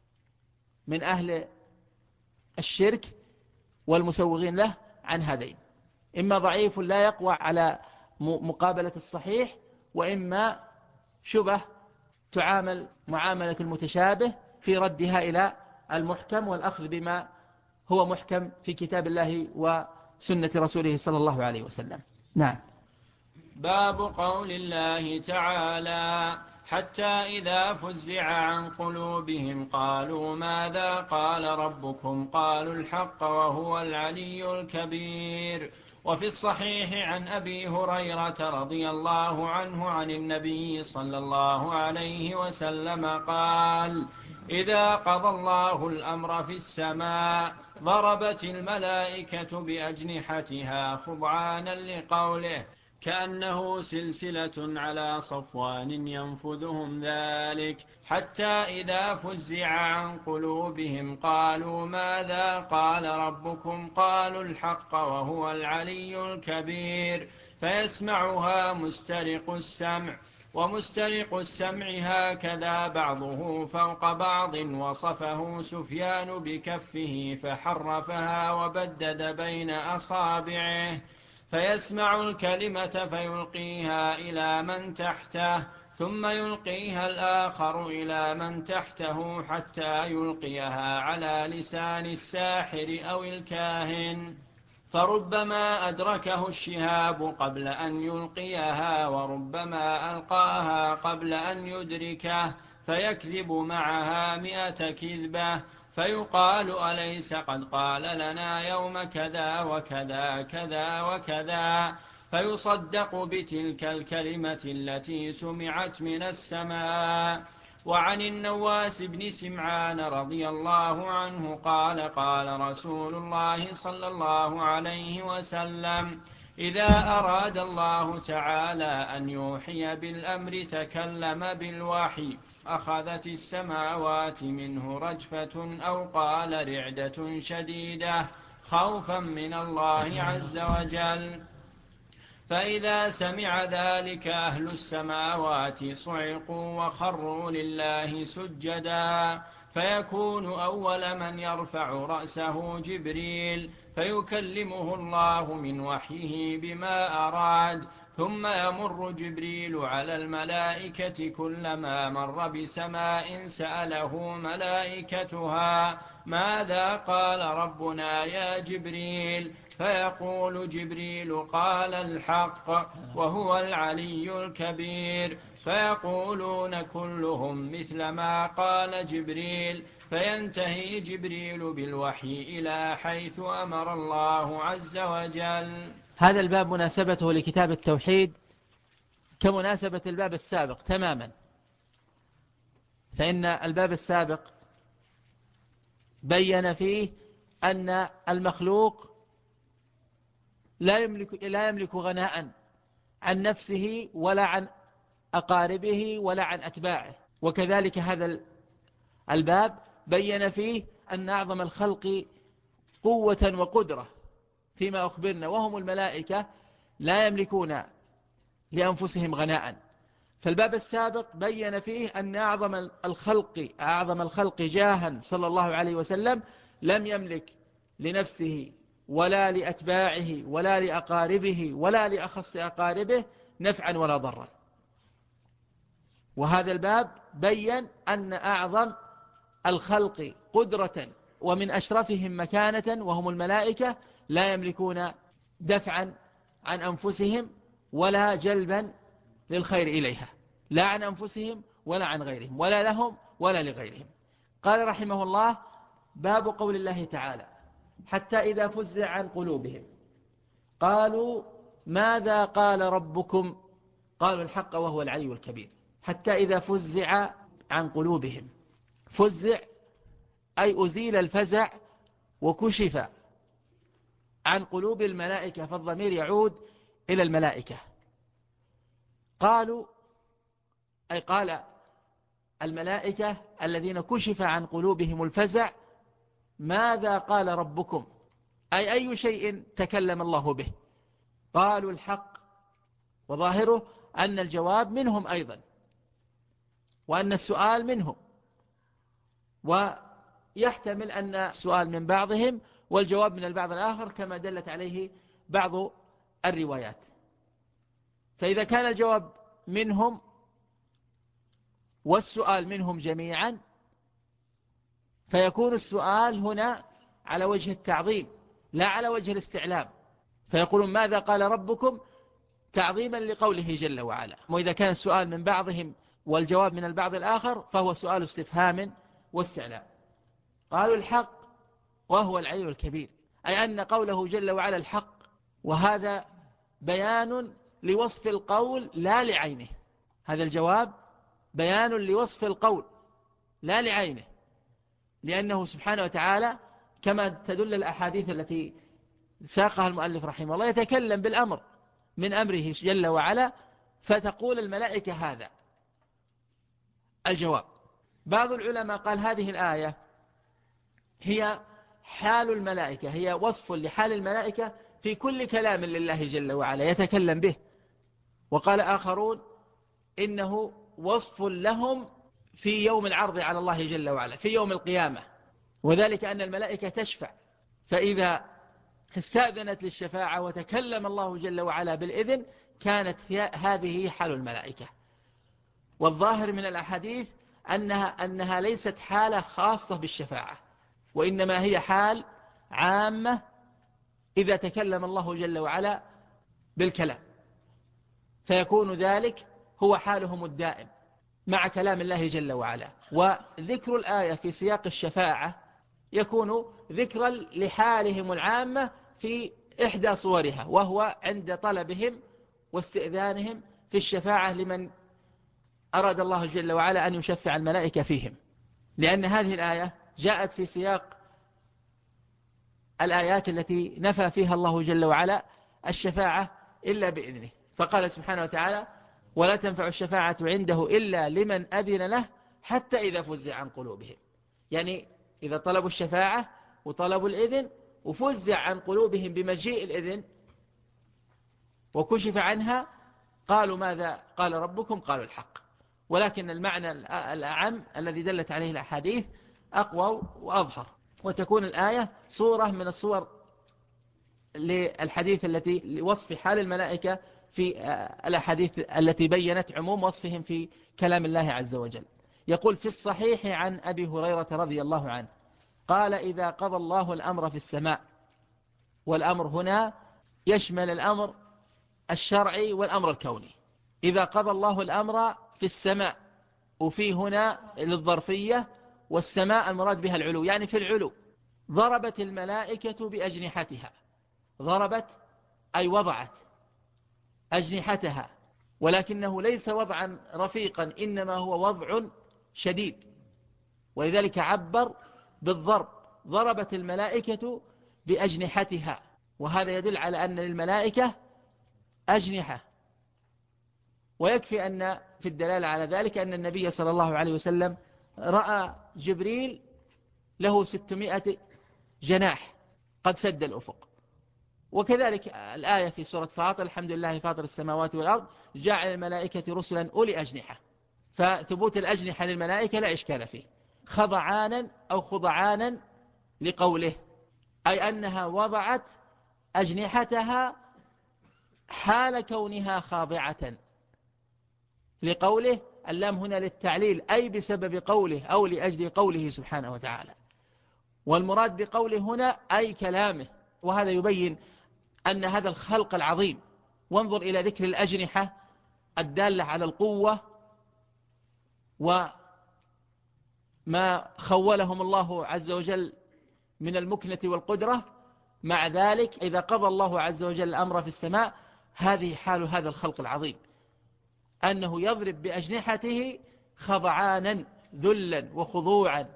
من أهل الشرك والمسوغين له عن هذين، إما ضعيف لا يقوى على مقابلة الصحيح، وإما شبه تعامل معاملة المتشابه في ردها إلى المحكم والأخذ بما هو محكم في كتاب الله وسنة رسوله صلى الله عليه وسلم. نعم. باب قول الله تعالى: حتى إذا فزع عن قلوبهم قالوا ماذا قال ربكم قالوا الحق وهو العلي الكبير. وفي الصحيح عن أبي هريرة رضي الله عنه عن النبي صلى الله عليه وسلم قال: إذا قضى الله الأمر في السماء ضربت الملائكة بأجنحتها خضعانا لقوله، كأنه سلسلة على صفوان ينفذهم ذلك، حتى إذا فزع عن قلوبهم قالوا ماذا قال ربكم قالوا الحق وهو العلي الكبير. فيسمعها مسترق السمع، ومسترق السمع هكذا بعضه فوق بعض، وصفه سفيان بكفه فحرفها وبدد بين أصابعه، فيسمع الكلمة فيلقيها إلى من تحته، ثم يلقيها الآخر إلى من تحته، حتى يلقيها على لسان الساحر أو الكاهن، فربما أدركه الشهاب قبل أن يلقيها، وربما ألقاها قبل أن يدركه، فيكذب معها 100 كذبة، فيقال أليس قد قال لنا يوم كذا وكذا كذا وكذا، فيصدق بتلك الكلمة التي سمعت من السماء، وعن النواس بن سمعان رضي الله عنه قال قال رسول الله صلى الله عليه وسلم: إذا أراد الله تعالى أن يوحي بالأمر تكلم بالوحي، أخذت السماوات منه رجفة أو قال رعدة شديدة خوفا من الله عز وجل. فإذا سمع ذلك أهل السماوات صعقوا وخروا لله سجدا، فيكون أول من يرفع رأسه جبريل فيكلمه الله من وحيه بما أراد، ثم يمر جبريل على الملائكة كلما مر بسماء سأله ملائكتها: ماذا قال ربنا يا جبريل؟ فيقول جبريل: قال الحق وهو العلي الكبير. فيقولون كلهم مثل ما قال جبريل، فينتهي جبريل بالوحي إلى حيث أمر الله عز وجل. هذا الباب مناسبته لكتاب التوحيد كمناسبة الباب السابق تماما، فإن الباب السابق بين فيه أن المخلوق لا يملك غناء عن نفسه ولا عن أقاربه ولا عن أتباعه، وكذلك هذا الباب بين فيه أن أعظم الخلق قوة وقدرة فيما أخبرنا وهم الملائكة لا يملكون لأنفسهم غناء. فالباب السابق بين فيه أن أعظم الخلق جاها صلى الله عليه وسلم لم يملك لنفسه ولا لأتباعه ولا لأقاربه ولا لأخص أقاربه نفعا ولا ضرا. وهذا الباب بين أن أعظم الخلق قدرة ومن أشرفهم مكانة وهم الملائكة لا يملكون دفعا عن أنفسهم ولا جلبا للخير إليها، لا عن أنفسهم ولا عن غيرهم ولا لهم ولا لغيرهم. قال رحمه الله: باب قول الله تعالى: حتى إذا فزع عن قلوبهم قالوا ماذا قال ربكم؟ قالوا الحق وهو العلي الكبير. حتى إذا فزع عن قلوبهم، فزع أي أزيل الفزع وكشف عن قلوب الملائكة، فالضمير يعود إلى الملائكة. قالوا أي قال الملائكة الذين كشف عن قلوبهم الفزع: ماذا قال ربكم؟ أي شيء تكلم الله به؟ قالوا الحق، وظاهره أن الجواب منهم أيضا، وأن السؤال منهم، ويحتمل أن السؤال من بعضهم والجواب من البعض الآخر كما دلت عليه بعض الروايات. فإذا كان الجواب منهم والسؤال منهم جميعا فيكون السؤال هنا على وجه التعظيم لا على وجه الاستعلام، فيقولون ماذا قال ربكم تعظيما لقوله جل وعلا. وإذا كان السؤال من بعضهم والجواب من البعض الآخر فهو سؤال استفهام واستعلام. قالوا الحق وهو العلي الكبير، أي أن قوله جل وعلا الحق، وهذا بيان لوصف القول لا لعينه. هذا الجواب بيان لوصف القول لا لعينه، لأنه سبحانه وتعالى كما تدل الأحاديث التي ساقها المؤلف رحمه الله يتكلم بالأمر من أمره جل وعلا، فتقول الملائكة هذا الجواب. بعض العلماء قال هذه الآية هي حال الملائكة، هي وصف لحال الملائكة في كل كلام لله جل وعلا يتكلم به. وقال آخرون إنه وصف لهم في يوم العرض على الله جل وعلا في يوم القيامة، وذلك أن الملائكة تشفع، فإذا استأذنت للشفاعة وتكلم الله جل وعلا بالإذن كانت هذه حال الملائكة. والظاهر من الأحاديث أنها ليست حالة خاصة بالشفاعة، وإنما هي حال عامة إذا تكلم الله جل وعلا بالكلام، فيكون ذلك هو حالهم الدائم مع كلام الله جل وعلا. وذكر الآية في سياق الشفاعة يكون ذكرا لحالهم العامة في إحدى صورها، وهو عند طلبهم واستئذانهم في الشفاعة لمن أراد الله جل وعلا أن يشفع الملائكة فيهم، لأن هذه الآية جاءت في سياق الآيات التي نفى فيها الله جل وعلا الشفاعة إلا بإذنه، فقال سبحانه وتعالى: ولا تنفع الشفاعة عنده إلا لمن أذن له حتى إذا فزع عن قلوبهم. يعني إذا طلبوا الشفاعة وطلبوا الإذن وفزع عن قلوبهم بمجيء الإذن وكشف عنها، قالوا: ماذا قال ربكم؟ قالوا: الحق. ولكن المعنى الأعم الذي دلت عليه الأحاديث أقوى وأظهر، وتكون الآية صورة من الصور للحديث التي لوصف حال الملائكة في الأحاديث التي بيّنت عموم وصفهم في كلام الله عز وجل. يقول في الصحيح عن أبي هريرة رضي الله عنه قال: إذا قضى الله الأمر في السماء، والأمر هنا يشمل الأمر الشرعي والأمر الكوني. إذا قضى الله الأمر في السماء، وفي هنا للظرفية، والسماء المراد بها العلو، يعني في العلو، ضربت الملائكة بأجنحتها. ضربت أي وضعت أجنحتها، ولكنه ليس وضعا رفيقا، إنما هو وضع شديد، ولذلك عبر بالضرب. ضربت الملائكة بأجنحتها، وهذا يدل على أن للملائكة أجنحة. ويكفي أن في الدلالة على ذلك أن النبي صلى الله عليه وسلم رأى جبريل له 600 جناح قد سد الأفق. وكذلك الآية في سورة فاطر: الحمد لله فاطر السماوات والأرض جعل الملائكة رسلا أولي أجنحة. فثبوت الأجنحة للملائكة لا إشكال فيه، خضعانا أو خضعانا لقوله، أي أنها وضعت أجنحتها حال كونها خاضعة لقوله. اللام هنا للتعليل، أي بسبب قوله أو لأجل قوله سبحانه وتعالى. والمراد بقوله هنا أي كلامه، وهذا يبين أن هذا الخلق العظيم. وانظر إلى ذكر الأجنحة الدالة على القوة وما خولهم الله عز وجل من المكنة والقدرة. مع ذلك إذا قضى الله عز وجل الأمر في السماء، هذه حال هذا الخلق العظيم، أنه يضرب بأجنحته خضعانا ذلا وخضوعا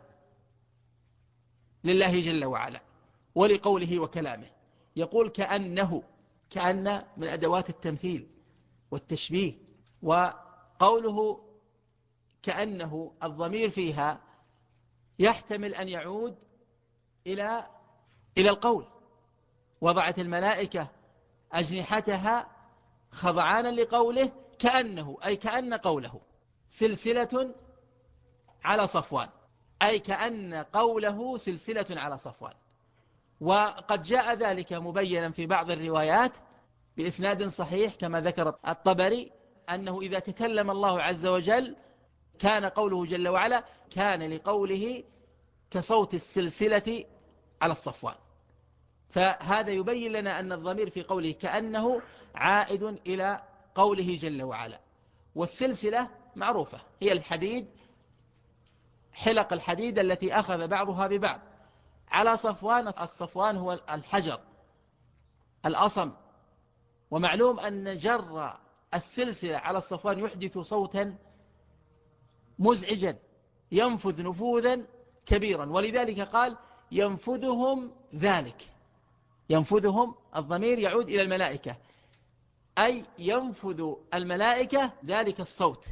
لله جل وعلا ولقوله وكلامه. يقول كأنه، كأن من أدوات التمثيل والتشبيه. وقوله كأنه الضمير فيها يحتمل أن يعود إلى القول: وضعت الملائكة أجنحتها خضعانا لقوله كأنه، أي كأن قوله سلسلة على صفوان، أي كأن قوله سلسلة على صفوان. وقد جاء ذلك مبينا في بعض الروايات بإسناد صحيح كما ذكر الطبري، أنه إذا تكلم الله عز وجل كان قوله جل وعلا كان لقوله كصوت السلسلة على الصفوان. فهذا يبين لنا أن الضمير في قوله كأنه عائد إلى قوله جل وعلا. والسلسلة معروفة، هي الحديد، حلق الحديد التي أخذ بعضها ببعض على صفوان. الصفوان هو الحجر الأصم، ومعلوم أن جر السلسلة على الصفوان يحدث صوتا مزعجا ينفذ نفوذا كبيرا، ولذلك قال ينفذهم ذلك. ينفذهم الضمير يعود إلى الملائكة، أي ينفذ الملائكة ذلك الصوت.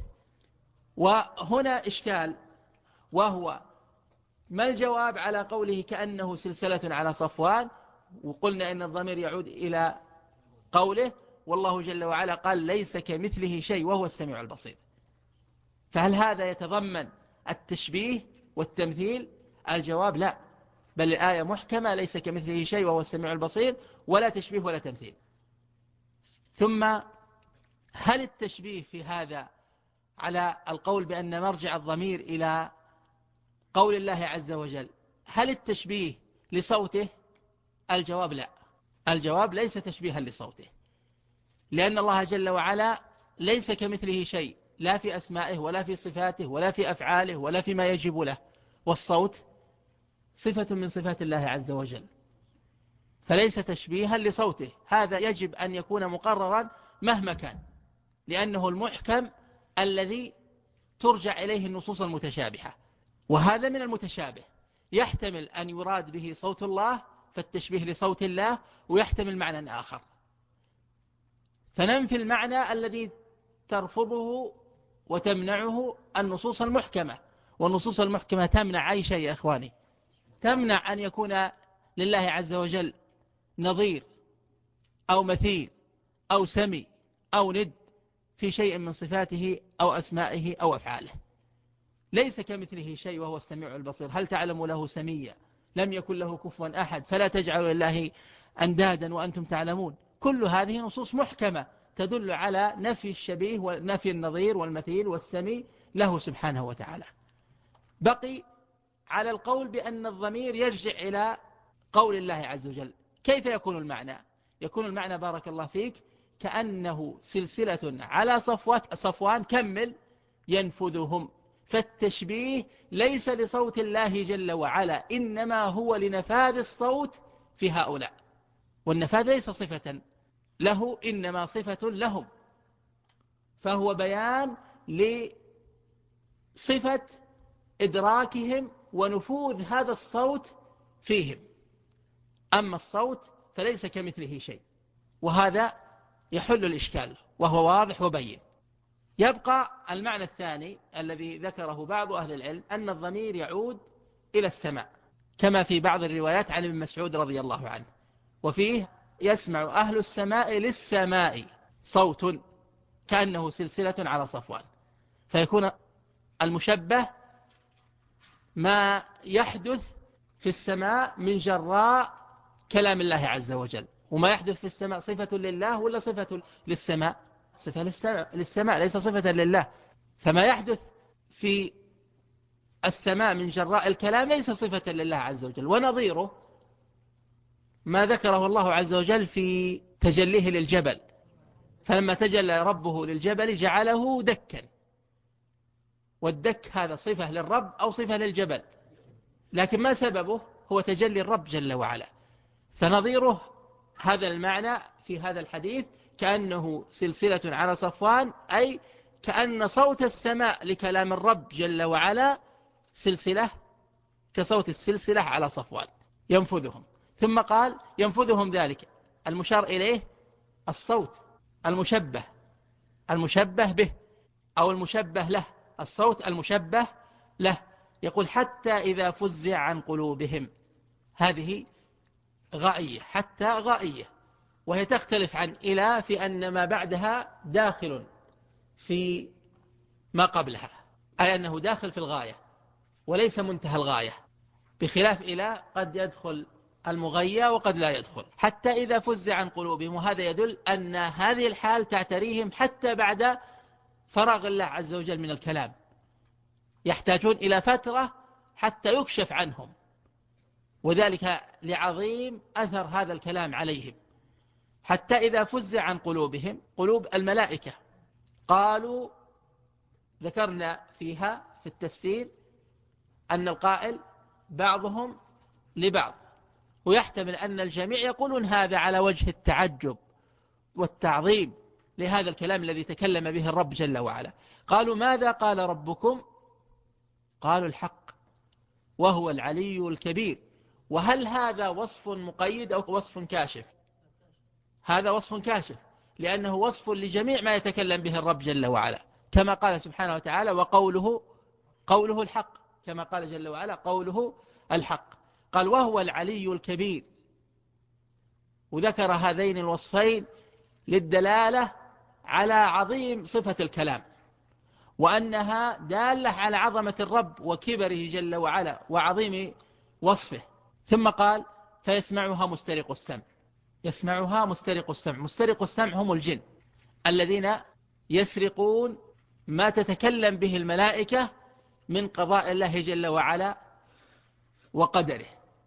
وهنا إشكال، وهو ما الجواب على قوله كأنه سلسلة على صفوان؟ وقلنا إن الضمير يعود إلى قوله والله جل وعلا قال ليس كمثله شيء وهو السميع البصير. فهل هذا يتضمن التشبيه والتمثيل؟ الجواب لا، بل الآية محكمة ليس كمثله شيء وهو السميع البصير، ولا تشبيه ولا تمثيل. ثم هل التشبيه في هذا على القول بأن مرجع الضمير إلى قول الله عز وجل، هل التشبيه لصوته؟ الجواب لا، الجواب ليس تشبيها لصوته، لأن الله جل وعلا ليس كمثله شيء، لا في أسمائه ولا في صفاته ولا في أفعاله ولا فيما يجب له. والصوت صفة من صفات الله عز وجل، فليس تشبيها لصوته. هذا يجب أن يكون مقررا مهما كان، لأنه المحكم الذي ترجع إليه النصوص المتشابهة، وهذا من المتشابه، يحتمل أن يراد به صوت الله فالتشبيه لصوت الله، ويحتمل معنى آخر، فننفي المعنى الذي ترفضه وتمنعه النصوص المحكمة. والنصوص المحكمة تمنع أي شيء يا إخواني، تمنع أن يكون لله عز وجل نظير أو مثيل أو سمي أو ند في شيء من صفاته أو أسمائه أو أفعاله. ليس كمثله شيء وهو السميع البصير. هل تعلم له سميا؟ لم يكن له كفوا أحد، فلا تجعلوا لله أندادا وأنتم تعلمون. كل هذه نصوص محكمة تدل على نفي الشبيه ونفي النظير والمثيل والسمي له سبحانه وتعالى. بقي على القول بأن الضمير يرجع إلى قول الله عز وجل. كيف يكون المعنى؟ يكون المعنى بارك الله فيك كأنه سلسلة على صفوان كمل ينفذهم، فالتشبيه ليس لصوت الله جل وعلا، إنما هو لنفاذ الصوت في هؤلاء، والنفاذ ليس صفة له إنما صفة لهم، فهو بيان لصفة إدراكهم ونفوذ هذا الصوت فيهم. أما الصوت فليس كمثله شيء، وهذا يحل الإشكال وهو واضح وبين. يبقى المعنى الثاني الذي ذكره بعض أهل العلم أن الضمير يعود إلى السماء، كما في بعض الروايات عن ابن مسعود رضي الله عنه، وفيه يسمع أهل السماء للسماء صوت كأنه سلسلة على صفوان، فيكون المشبه ما يحدث في السماء من جراء كلام الله عز وجل. وما يحدث في السماء صفة لله ولا صفة للسماء؟ صفة للسماء ليس صفة لله. فما يحدث في السماء من جراء الكلام ليس صفة لله عز وجل. ونظيره ما ذكره الله عز وجل في تجليه للجبل، فلما تجلى ربه للجبل جعله دكا، والدك هذا صفة للرب أو صفة للجبل، لكن ما سببه؟ هو تجلي الرب جل وعلا. فنظيره هذا المعنى في هذا الحديث كأنه سلسلة على صفوان، أي كأن صوت السماء لكلام الرب جل وعلا سلسلة كصوت السلسلة على صفوان ينفذهم. ثم قال ينفذهم ذلك، المشار إليه الصوت المشبه به أو المشبه له، الصوت المشبه له. يقول حتى إذا فزع عن قلوبهم، هذه غائية، حتى غائية، وهي تختلف عن إلى في أن ما بعدها داخل في ما قبلها، أي أنه داخل في الغاية وليس منتهى الغاية، بخلاف إلى قد يدخل المغيى وقد لا يدخل. حتى إذا فزع عن قلوبهم، وهذا يدل أن هذه الحال تعتريهم حتى بعد فراغ الله عز وجل من الكلام، يحتاجون إلى فترة حتى يكشف عنهم، وذلك لعظيم أثر هذا الكلام عليهم. حتى إذا فزع عن قلوبهم، قلوب الملائكة، قالوا ذكرنا فيها في التفسير أن القائل بعضهم لبعض، ويحتمل أن الجميع يقولون هذا على وجه التعجب والتعظيم لهذا الكلام الذي تكلم به الرب جل وعلا. قالوا ماذا قال ربكم؟ قالوا الحق وهو العلي الكبير. وهل هذا وصف مقيد أو وصف كاشف؟ هذا وصف كاشف، لأنه وصف لجميع ما يتكلم به الرب جل وعلا، كما قال سبحانه وتعالى قوله الحق، كما قال جل وعلا قوله الحق. قال وهو العلي الكبير، وذكر هذين الوصفين للدلالة على عظيم صفة الكلام، وأنها دالة على عظمة الرب وكبره جل وعلا وعظيم وصفه. ثم قال فيسمعها مسترق السمع. يسمعها مسترق السمع. مسترق السمع هم الجن الذين يسرقون ما تتكلم به الملائكة من قضاء الله جل وعلا وقدره،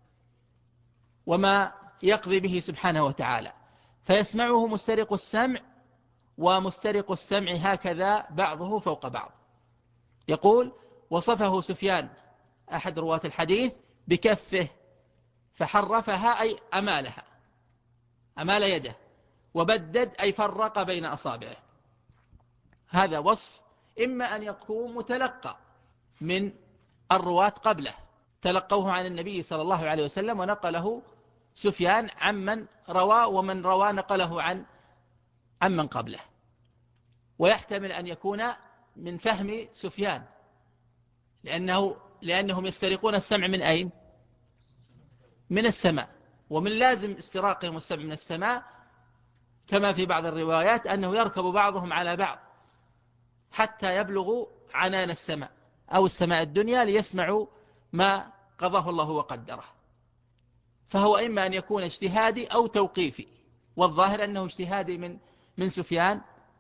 وما يقضي به سبحانه وتعالى. فيسمعه مسترق السمع، ومسترق السمع هكذا بعضه فوق بعض. يقول وصفه سفيان أحد رواة الحديث بكفه فحرفها أي أمالها، أمال يده، وبدد أي فرق بين أصابعه. هذا وصف إما أن يكون متلقى من الرواة قبله، تلقوه عن النبي صلى الله عليه وسلم ونقله سفيان عمن روى، ومن روى نقله عمن قبله. ويحتمل أن يكون من فهم سفيان، لأنهم يسترقون السمع من أين؟ من السماء، ومن لازم استراقهم السمع من السماء كما في بعض الروايات أنه يركب بعضهم على بعض حتى يبلغوا عنان السماء أو السماء الدنيا ليسمعوا ما قضاه الله وقدره. فهو إما أن يكون اجتهادي أو توقيفي، والظاهر أنه اجتهادي من سفيان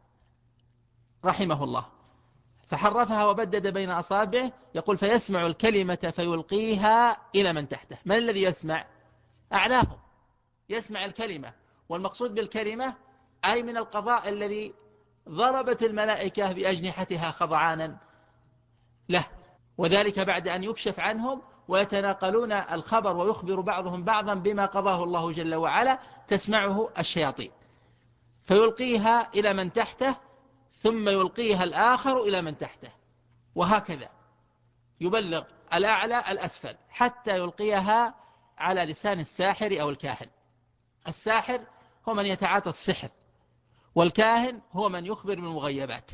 رحمه الله، فحرفها وبدد بين أصابعه. يقول فيسمع الكلمة فيلقيها إلى من تحته. من الذي يسمع؟ أعلاهم يسمع الكلمة، والمقصود بالكلمة أي من القضاء الذي ضربت الملائكة بأجنحتها خضعانا له، وذلك بعد أن يكشف عنهم ويتناقلون الخبر ويخبر بعضهم بعضا بما قضاه الله جل وعلا، تسمعه الشياطين فيلقيها إلى من تحته، ثم يلقيها الآخر إلى من تحته، وهكذا يبلغ الأعلى الأسفل حتى يلقيها على لسان الساحر أو الكاهن. الساحر هو من يتعاطى السحر، والكاهن هو من يخبر بالمغيبات.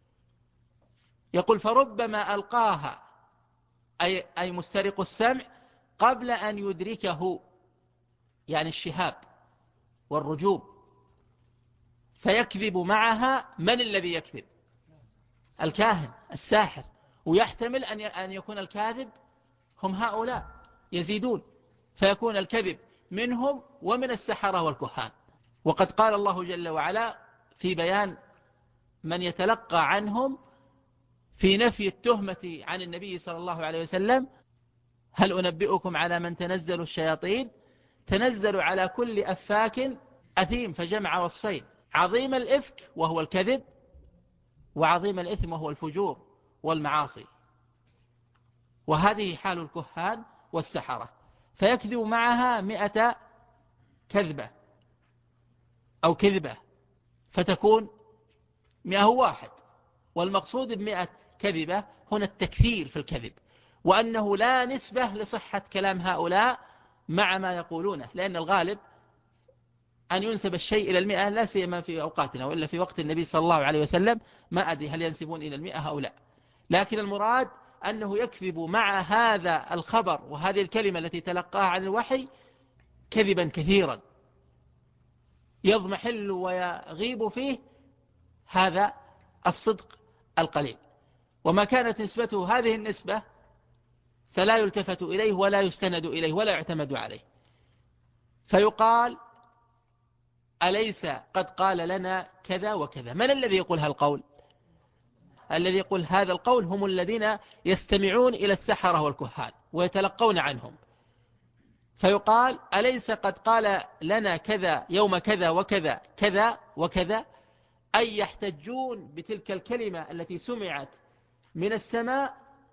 يقول فربما ألقاها أي مسترق السمع قبل أن يدركه، يعني الشهاب والرجوم، فيكذب معها. من الذي يكذب؟ الكاهن الساحر، ويحتمل أن يكون الكاذب هم هؤلاء يزيدون، فيكون الكذب منهم ومن السحرة والكهان. وقد قال الله جل وعلا في بيان من يتلقى عنهم في نفي التهمة عن النبي صلى الله عليه وسلم: هل أنبئكم على من تنزل الشياطين؟ تنزل على كل أفاك أثيم، فجمع وصفين: عظيم الإفك وهو الكذب، وعظيم الإثم وهو الفجور والمعاصي. وهذه حال الكهان والسحرة، فيكذب معها 100 كذبة أو كذبة، فتكون 101. والمقصود ب100 كذبة هنا التكثير في الكذب، وأنه لا نسبة لصحة كلام هؤلاء مع ما يقولونه، لأن الغالب أن ينسب الشيء إلى 100، لا سيما في أوقاتنا، وإلا في وقت النبي صلى الله عليه وسلم ما أدري هل ينسبون إلى 100 هؤلاء. لكن المراد أنه يكذب مع هذا الخبر وهذه الكلمة التي تلقاها عن الوحي كذبا كثيرا يضمحل ويغيب فيه هذا الصدق القليل. وما كانت نسبته هذه النسبة فلا يلتفت إليه ولا يستند إليه ولا يعتمد عليه. فيقال: أليس قد قال لنا كذا وكذا؟ من الذي يقول هالقول؟ الذي يقول هذا القول هم الذين يستمعون إلى السحرة والكهان ويتلقون عنهم. فيقال: أليس قد قال لنا كذا يوم كذا وكذا كذا وكذا، أي يحتجون بتلك الكلمة التي سمعت من السماء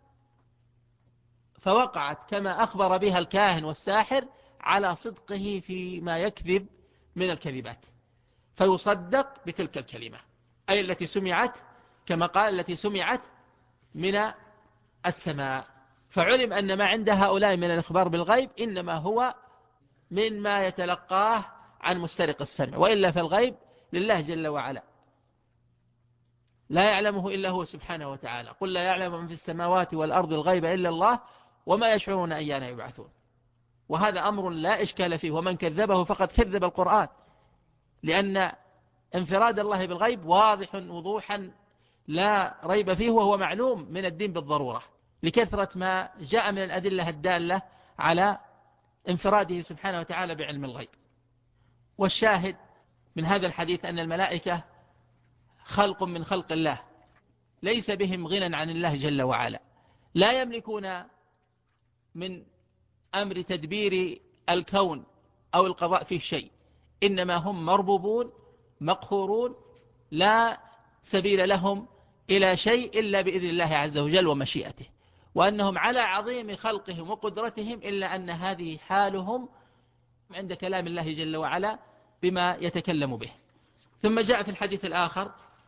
فوقعت كما أخبر بها الكاهن والساحر على صدقه فيما يكذب من الكذبات، فيصدق بتلك الكلمة، أي التي سمعت كما قال التي سمعت من السماء. فعلم أن ما عند هؤلاء من الإخبار بالغيب إنما هو مما يتلقاه عن مسترق السمع، وإلا فالغيب لله جل وعلا لا يعلمه إلا هو سبحانه وتعالى. قل لا يعلم من في السماوات والأرض الغيب إلا الله وما يشعرون أيان يبعثون. وهذا أمر لا إشكال فيه، ومن كذبه فقد كذب القرآن، لأن انفراد الله بالغيب واضح وضوحا لا ريب فيه، وهو معلوم من الدين بالضرورة لكثرة ما جاء من الأدلة الدالة على انفراده سبحانه وتعالى بعلم الغيب. والشاهد من هذا الحديث أن الملائكة خلق من خلق الله، ليس بهم غنى عن الله جل وعلا، لا يملكون من أمر تدبير الكون أو القضاء فيه شيء، إنما هم مربوبون مقهورون لا سبيل لهم إلى شيء إلا بإذن الله عز وجل ومشيئته، وأنهم على عظيم خلقهم وقدرتهم، إلا أن هذه حالهم عند كلام الله جل وعلا بما يتكلم به. ثم جاء في الحديث الآخر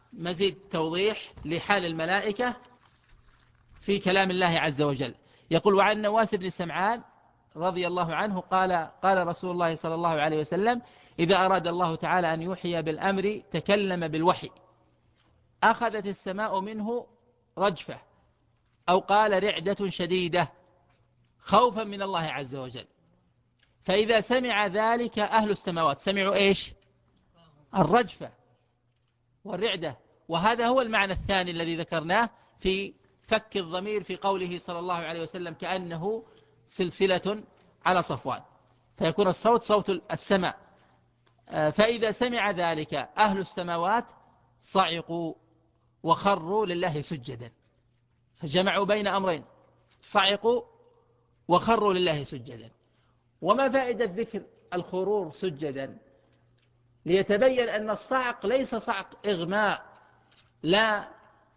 مزيد توضيح لحال الملائكة في كلام الله عز وجل. يقول: وعن نواس بن سمعان رضي الله عنه قال رسول الله صلى الله عليه وسلم: إذا أراد الله تعالى أن يوحي بالأمر تكلم بالوحي، أخذت السماء منه رجفة، أو قال رعدة شديدة، خوفا من الله عز وجل. فإذا سمع ذلك أهل السماوات، سمعوا إيش؟ الرجفة والرعدة. وهذا هو المعنى الثاني الذي ذكرناه في فك الضمير في قوله صلى الله عليه وسلم: كأنه سلسلة على صفوان، فيكون الصوت صوت السماء. فإذا سمع ذلك أهل السماوات صعقوا وخروا لله سجدا، فجمعوا بين أمرين: صعقوا وخروا لله سجدا. وما فائدة ذكر الخرور سجدا؟ ليتبين أن الصعق ليس صعق إغماء لا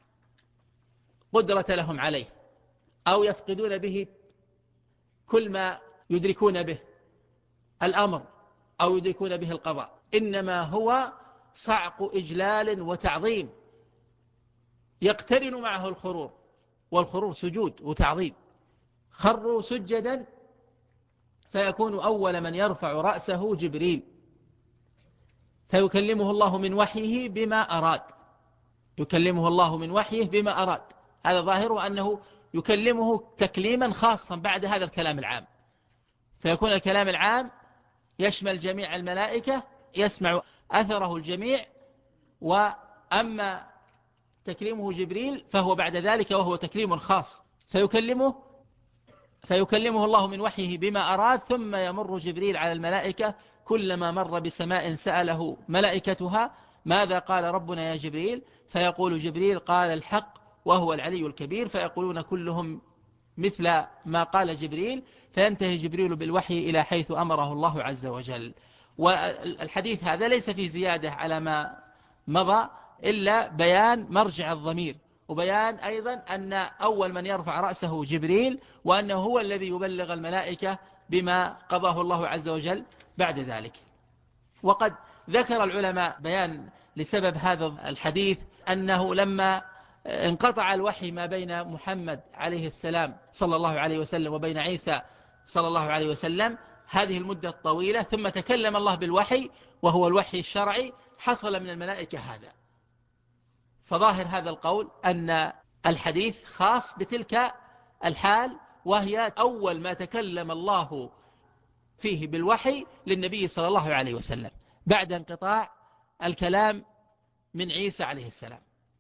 قدرة لهم عليه، أو يفقدون به كل ما يدركون به الأمر أو يدركون به القضاء، إنما هو صعق إجلال وتعظيم يقترن معه الخرور، والخرور سجود وتعظيم. خروا سجدا، فيكون أول من يرفع رأسه جبريل، فيكلمه الله من وحيه بما أراد، يكلمه الله من وحيه بما أراد. هذا ظاهره أنه يكلمه تكليما خاصا بعد هذا الكلام العام، فيكون الكلام العام يشمل جميع الملائكة، يسمع أثره الجميع. وأما تكليمه جبريل فهو بعد ذلك، وهو تكليم خاص، فيكلمه الله من وحيه بما أراد. ثم يمر جبريل على الملائكة، كلما مر بسماء سأله ملائكتها: ماذا قال ربنا يا جبريل؟ فيقول جبريل: قال الحق وهو العلي الكبير. فيقولون كلهم مثل ما قال جبريل، فينتهي جبريل بالوحي إلى حيث أمره الله عز وجل. والحديث هذا ليس في زيادة على ما مضى، إلا بيان مرجع الضمير، وبيان أيضا أن أول من يرفع رأسه جبريل، وأنه هو الذي يبلغ الملائكة بما قضاه الله عز وجل بعد ذلك. وقد ذكر العلماء بيان لسبب هذا الحديث أنه لما انقطع الوحي ما بين محمد عليه السلام صلى الله عليه وسلم وبين عيسى صلى الله عليه وسلم هذه المدة الطويلة، ثم تكلم الله بالوحي وهو الوحي الشرعي، حصل من الملائكة هذا. فظاهر هذا القول أن الحديث خاص بتلك الحال، وهي أول ما تكلم الله فيه بالوحي للنبي صلى الله عليه وسلم بعد انقطاع الكلام من عيسى عليه السلام.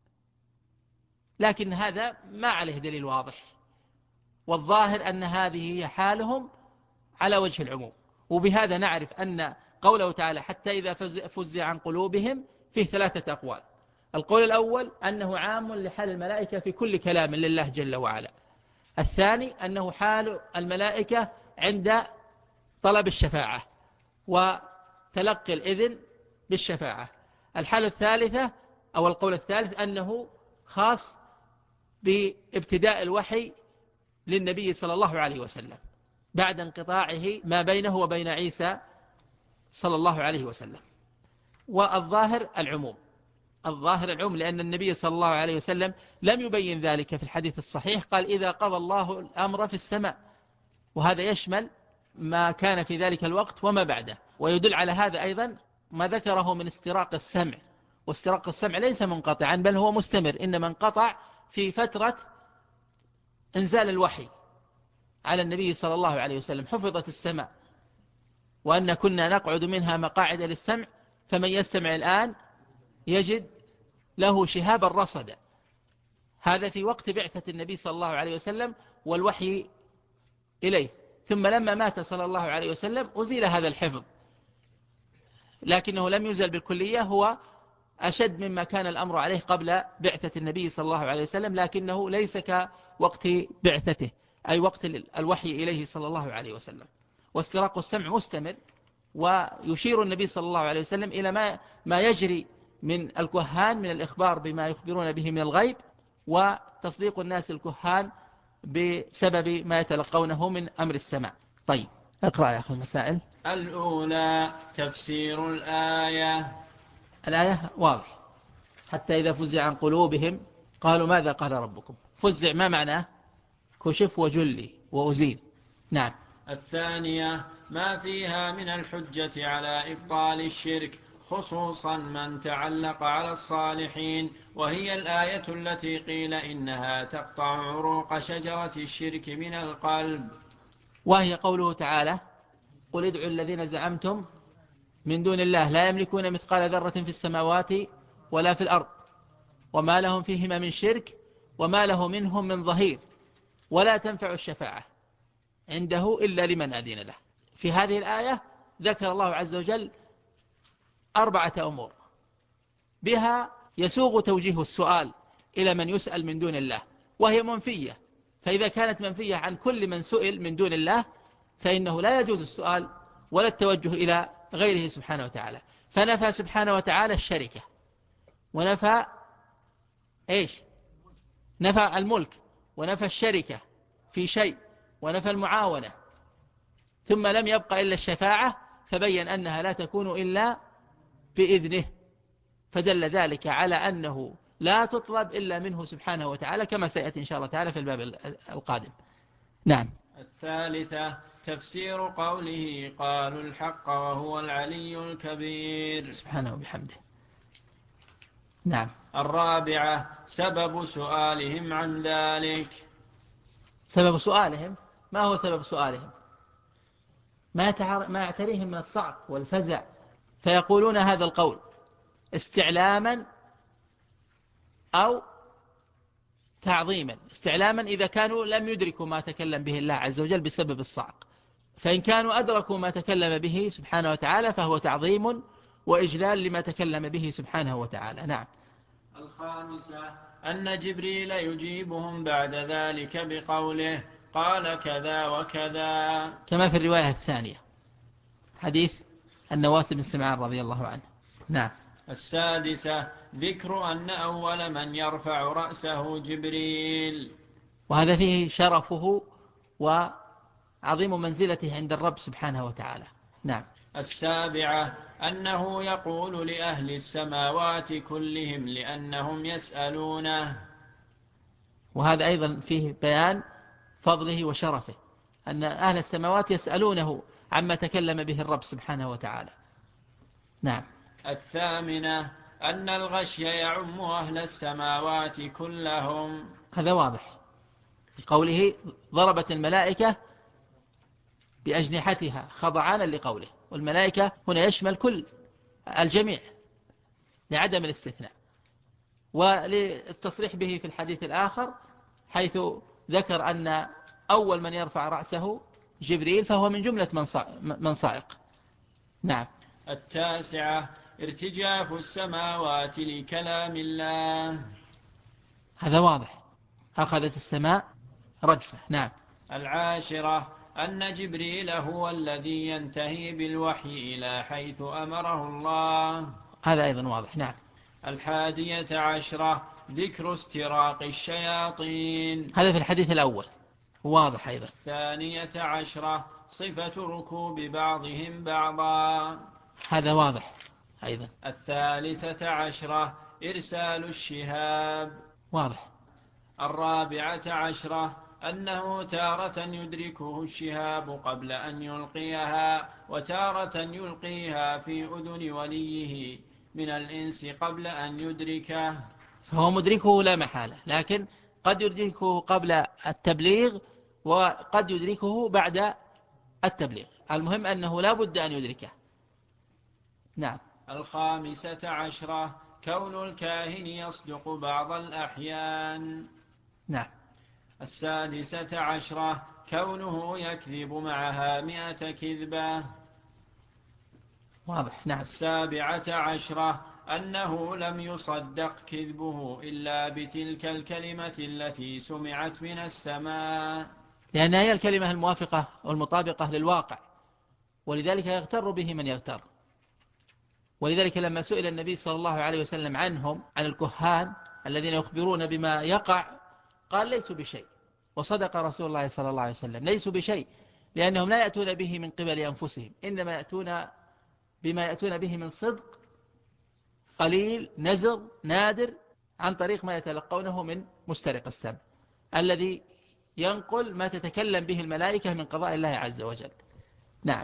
لكن هذا ما عليه دليل واضح، والظاهر أن هذه هي حالهم على وجه العموم. وبهذا نعرف أن قوله تعالى: حتى إذا فزع عن قلوبهم، فيه 3 أقوال. القول الأول أنه عام لحال الملائكة في كل كلام لله جل وعلا. الثاني أنه حال الملائكة عند طلب الشفاعة وتلقي الإذن بالشفاعة. الحالة الثالثة أو القول الثالث أنه خاص بابتداء الوحي للنبي صلى الله عليه وسلم بعد انقطاعه ما بينه وبين عيسى صلى الله عليه وسلم. والظاهر العموم، لأن النبي صلى الله عليه وسلم لم يبين ذلك في الحديث الصحيح، قال: إذا قضى الله الأمر في السماء، وهذا يشمل ما كان في ذلك الوقت وما بعده. ويدل على هذا أيضا ما ذكره من استراق السمع، واستراق السمع ليس منقطعا بل هو مستمر، إنما انقطع في فترة انزال الوحي على النبي صلى الله عليه وسلم. حفظت السماء، وأن كنا نقعد منها مقاعد للسمع، فمن يستمع الآن يجد له شهابا رصدا. هذا في وقت بعثة النبي صلى الله عليه وسلم والوحي إليه. ثم لما مات صلى الله عليه وسلم أزيل هذا الحفظ، لكنه لم يزل بالكلية، هو أشد مما كان الأمر عليه قبل بعثة النبي صلى الله عليه وسلم، لكنه ليس كوقت بعثته، أي وقت الوحي إليه صلى الله عليه وسلم. واستراق السمع مستمر، ويشير النبي صلى الله عليه وسلم إلى ما يجري من الكهان من الإخبار بما يخبرون به من الغيب، وتصديق الناس الكهان بسبب ما يتلقونه من أمر السماء. طيب، اقرأ يا أخي المسائل. الأولى: تفسير الآية. الآية واضح. حتى إذا فزع عن قلوبهم قالوا ماذا قال ربكم. فزع ما معناه؟ كشف وجلي وأزيل. نعم. الثانية ما فيها من الحجة على إبطال الشرك، خصوصا من تعلق على الصالحين، وهي الآية التي قيل إنها تقطع عروق شجرة الشرك من القلب، وهي قوله تعالى قل ادعوا الذين زعمتم من دون الله لا يملكون مثقال ذرة في السماوات ولا في الأرض وما لهم فيهما من شرك وما له منهم من ظهير ولا تنفع الشفاعة عنده إلا لمن أذن له. في هذه الآية ذكر الله عز وجل 4 أمور بها يسوغ توجيه السؤال إلى من يسأل من دون الله، وهي منفية. فإذا كانت منفية عن كل من سئل من دون الله فإنه لا يجوز السؤال ولا التوجه إلى غيره سبحانه وتعالى. فنفى سبحانه وتعالى الشركة، ونفى إيش؟ نفى الملك، ونفى الشركة في شيء، ونفى المعاونة، ثم لم يبقى إلا الشفاعة، فبين أنها لا تكون إلا بإذنه، فدل ذلك على أنه لا تطلب إلا منه سبحانه وتعالى، كما سيأتي إن شاء الله تعالى في الباب القادم. نعم. الثالثة تفسير قوله قالوا الحق وهو العلي الكبير سبحانه وبحمده. نعم. الرابعة سبب سؤالهم عن ذلك. سبب سؤالهم، ما هو سبب سؤالهم؟ ما يعتريهم من الصعق والفزع، فيقولون هذا القول استعلاما أو تعظيما. استعلاما إذا كانوا لم يدركوا ما تكلم به الله عز وجل بسبب الصعق، فإن كانوا أدركوا ما تكلم به سبحانه وتعالى فهو تعظيم وإجلال لما تكلم به سبحانه وتعالى. نعم. الخامسة أن جبريل يجيبهم بعد ذلك بقوله قال كذا وكذا، كما في الرواية الثانية حديث النواس بن سمعان رضي الله عنه. نعم. السادسة ذكر أن أول من يرفع رأسه جبريل، وهذا فيه شرفه وعظيم منزلته عند الرب سبحانه وتعالى. نعم. السابعة أنه يقول لأهل السماوات كلهم لأنهم يسألونه، وهذا أيضا فيه بيان فضله وشرفه، أن أهل السماوات يسألونه عما تكلم به الرب سبحانه وتعالى. نعم. الثامنة أن الغشي يعم أهل السماوات كلهم، هذا واضح في قوله ضربت الملائكة بأجنحتها خضعانا لقوله، والملائكة هنا يشمل كل الجميع لعدم الاستثناء، وللتصريح به في الحديث الآخر حيث ذكر أن أول من يرفع رأسه جبريل فهو من جملة من صعق. نعم. التاسعة ارتجاف السماوات لكلام الله، هذا واضح، أخذت السماء رجفة. نعم. العاشرة أن جبريل هو الذي ينتهي بالوحي إلى حيث أمره الله، هذا أيضا واضح. نعم. 11 ذكر استراق الشياطين، هذا في الحديث الأول واضح أيضا. 12 صفة ركوب بعضهم بعضا، هذا واضح أيضا. 13 إرسال الشهاب، واضح. 14 أنه تارة يدركه الشهاب قبل أن يلقيها، وتارة يلقيها في أذن وليه من الإنس قبل أن يدركه، فهو مدركه لا محالة، لكن قد يدركه قبل التبليغ وقد يدركه بعد التبليغ، المهم أنه لا بد أن يدركه. نعم. 15 كون الكاهن يصدق بعض الأحيان. نعم. 16 كونه يكذب معها 100 كذبة. واضح. نعم. 17 أنه لم يصدق كذبه إلا بتلك الكلمة التي سمعت من السماء، لأنها هي الكلمة الموافقة والمطابقة للواقع، ولذلك يغتر به من يغتر. ولذلك لما سئل النبي صلى الله عليه وسلم عنهم عن الكهان الذين يخبرون بما يقع قال ليسوا بشيء، وصدق رسول الله صلى الله عليه وسلم، ليسوا بشيء لأنهم لا يأتون به من قبل أنفسهم، إنما يأتون بما يأتون به من صدق قليل نزر نادر عن طريق ما يتلقونه من مسترق السمع الذي ينقل ما تتكلم به الملائكة من قضاء الله عز وجل. نعم.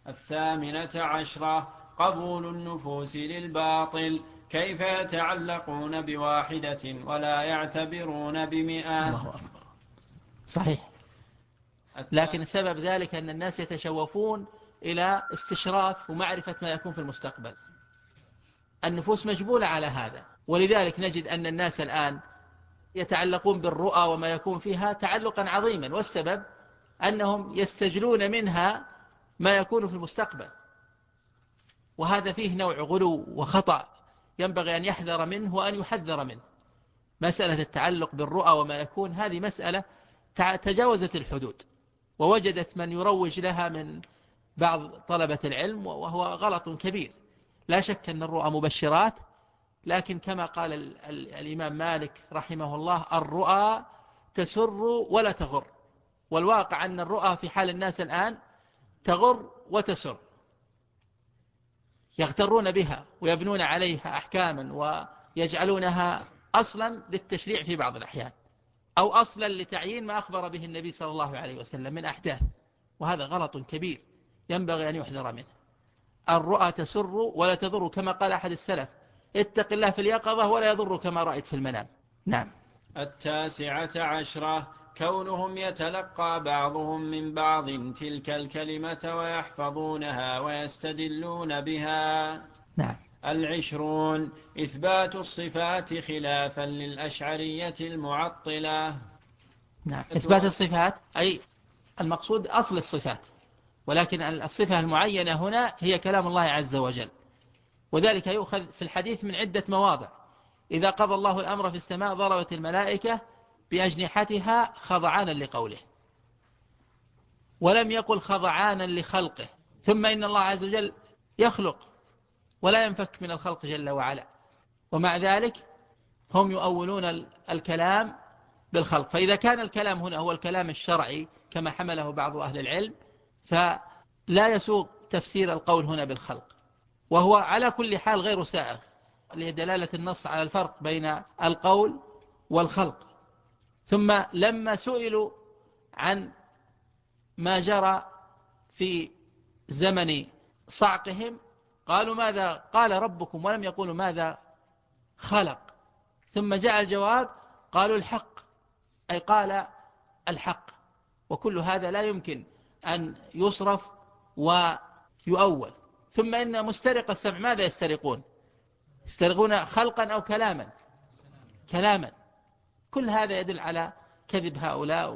18 قبول النفوس للباطل، كيف يتعلقون بواحدة ولا يعتبرون ب100؟ الله أكبر. صحيح، لكن سبب ذلك أن الناس يتشوفون إلى استشراف ومعرفة ما يكون في المستقبل. النفوس مجبولة على هذا، ولذلك نجد أن الناس الآن يتعلقون بالرؤى وما يكون فيها تعلقا عظيما، والسبب أنهم يستجلون منها ما يكون في المستقبل، وهذا فيه نوع غلو وخطأ ينبغي أن يحذر منه وأن يحذر منه. مسألة التعلق بالرؤى وما يكون هذه مسألة تجاوزت الحدود، ووجدت من يروج لها من بعض طلبة العلم، وهو غلط كبير. لا شك أن الرؤى مبشرات، لكن كما قال الإمام مالك رحمه الله: الرؤى تسر ولا تغر. والواقع أن الرؤى في حال الناس الآن تغر وتسر، يغترون بها ويبنون عليها أحكاما ويجعلونها أصلا للتشريع في بعض الأحيان، أو أصلا لتعيين ما أخبر به النبي صلى الله عليه وسلم من أحداث، وهذا غلط كبير ينبغي أن يحذر منه. الرؤى تسر ولا تضر، كما قال أحد السلف: اتق الله في اليقظة ولا يضر ما رأيت في المنام. نعم. 19 كونهم يتلقى بعضهم من بعض تلك الكلمة ويحفظونها ويستدلون بها. نعم. 20 إثبات الصفات خلافا للأشعرية المعطلة. نعم. إثبات الصفات أي المقصود أصل الصفات، ولكن الصفة المعينة هنا هي كلام الله عز وجل، وذلك يؤخذ في الحديث من عدة مواضع. إذا قضى الله الأمر في السماء ضربت الملائكة بأجنحتها خضعانا لقوله، ولم يقل خضعانا لخلقه. ثم إن الله عز وجل يخلق ولا ينفك من الخلق جل وعلا، ومع ذلك هم يؤولون الكلام بالخلق. فإذا كان الكلام هنا هو الكلام الشرعي كما حمله بعض أهل العلم، فلا يسوغ تفسير القول هنا بالخلق، وهو على كل حال غير سائغ لدلالة النص على الفرق بين القول والخلق. ثم لما سئلوا عن ما جرى في زمن صعقهم قالوا: ماذا قال ربكم؟ ولم يقولوا ماذا خلق. ثم جاء الجواب قالوا: الحق، أي قال الحق. وكل هذا لا يمكن أن يصرف ويؤول. ثم إن مسترق السمع ماذا يسترقون؟ يسترقون خلقا أو كلاما؟ كلاما. كل هذا يدل على كذب هؤلاء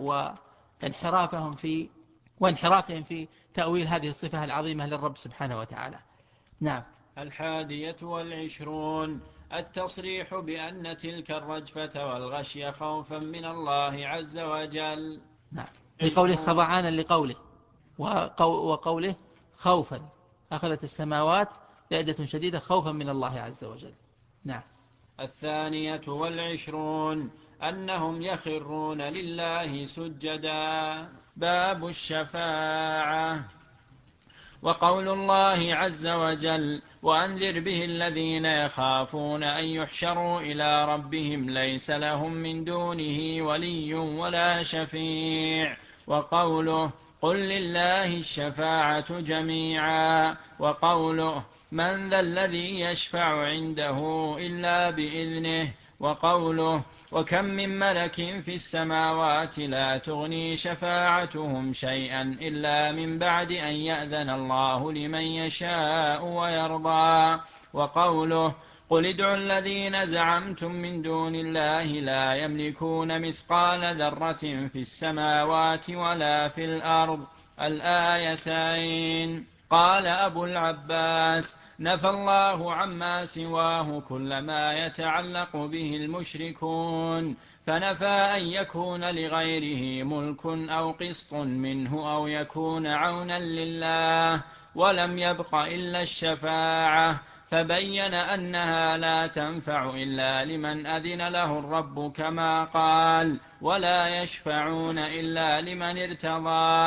وانحرافهم في تأويل هذه الصفة العظيمة للرب سبحانه وتعالى. نعم. 21 التصريح بأن تلك الرجفة والغشي خوفا من الله عز وجل. نعم. لقوله خضعانا لقوله، وقوله خوفا، أخذت السماوات رعدة شديدة خوفا من الله عز وجل. نعم. 22 أنهم يخرون لله سجدا. باب الشفاعة. وقول الله عز وجل: وأنذر به الذين يخافون أن يحشروا إلى ربهم ليس لهم من دونه ولي ولا شفيع. وقوله: قل لله الشفاعة جميعا. وقوله: من ذا الذي يشفع عنده إلا بإذنه. وقوله: وكم من ملك في السماوات لا تغني شفاعتهم شيئا إلا من بعد أن يأذن الله لمن يشاء ويرضى. وقوله: قل ادعوا الذين زعمتم من دون الله لا يملكون مثقال ذرة في السماوات ولا في الأرض. الآيتين. قال أبو العباس: نفى الله عما سواه كل ما يتعلق به المشركون، فنفى أن يكون لغيره ملك أو قسط منه أو يكون عونا لله، ولم يبق إلا الشفاعة، فبين أنها لا تنفع إلا لمن أذن له الرب كما قال: ولا يشفعون إلا لمن ارتضى.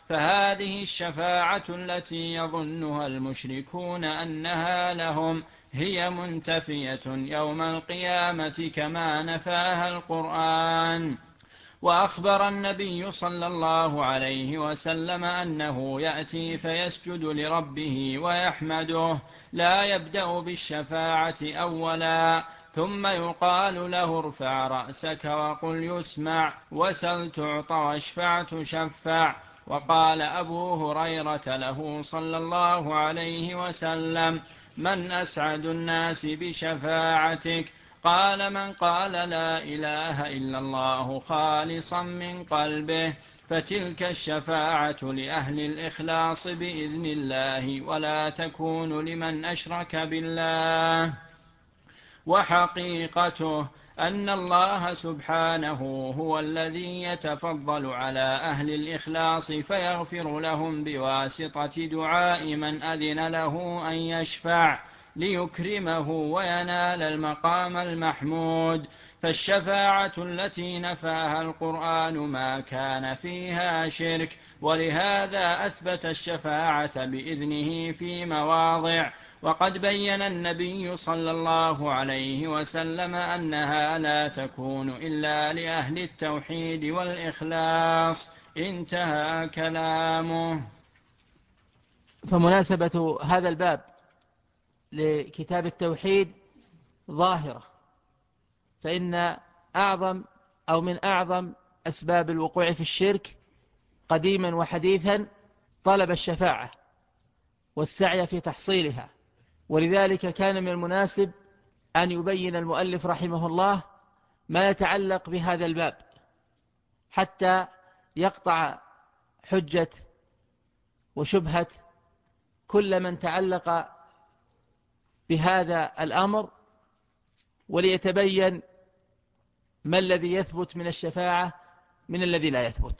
فهذه الشفاعة التي يظنها المشركون أنها لهم هي منتفية يوم القيامة كما نفاها القرآن. وأخبر النبي صلى الله عليه وسلم أنه يأتي فيسجد لربه ويحمده، لا يبدأ بالشفاعة أولا، ثم يقال له ارفع رأسك وقل يسمع، وسل تعطى واشفع تشفع. وقال أبو هريرة له صلى الله عليه وسلم: من أسعد الناس بشفاعتك؟ قال: من قال لا إله إلا الله خالصا من قلبه. فتلك الشفاعة لأهل الإخلاص بإذن الله، ولا تكون لمن أشرك بالله. وحقيقته أن الله سبحانه هو الذي يتفضل على أهل الإخلاص فيغفر لهم بواسطة دعاء من أذن له أن يشفع ليكرمه وينال المقام المحمود. فالشفاعة التي نفاها القرآن ما كان فيها شرك، ولهذا أثبت الشفاعة بإذنه في مواضع. وقد بين النبي صلى الله عليه وسلم أنها لا تكون إلا لأهل التوحيد والإخلاص. انتهى كلامه. فمناسبة هذا الباب لكتاب التوحيد ظاهرة، فإن من أعظم أسباب الوقوع في الشرك قديما وحديثا طلب الشفاعة والسعي في تحصيلها. ولذلك كان من المناسب أن يبين المؤلف رحمه الله ما يتعلق بهذا الباب حتى يقطع حجة وشبهة كل من تعلق بهذا الأمر، وليتبين ما الذي يثبت من الشفاعة من الذي لا يثبت.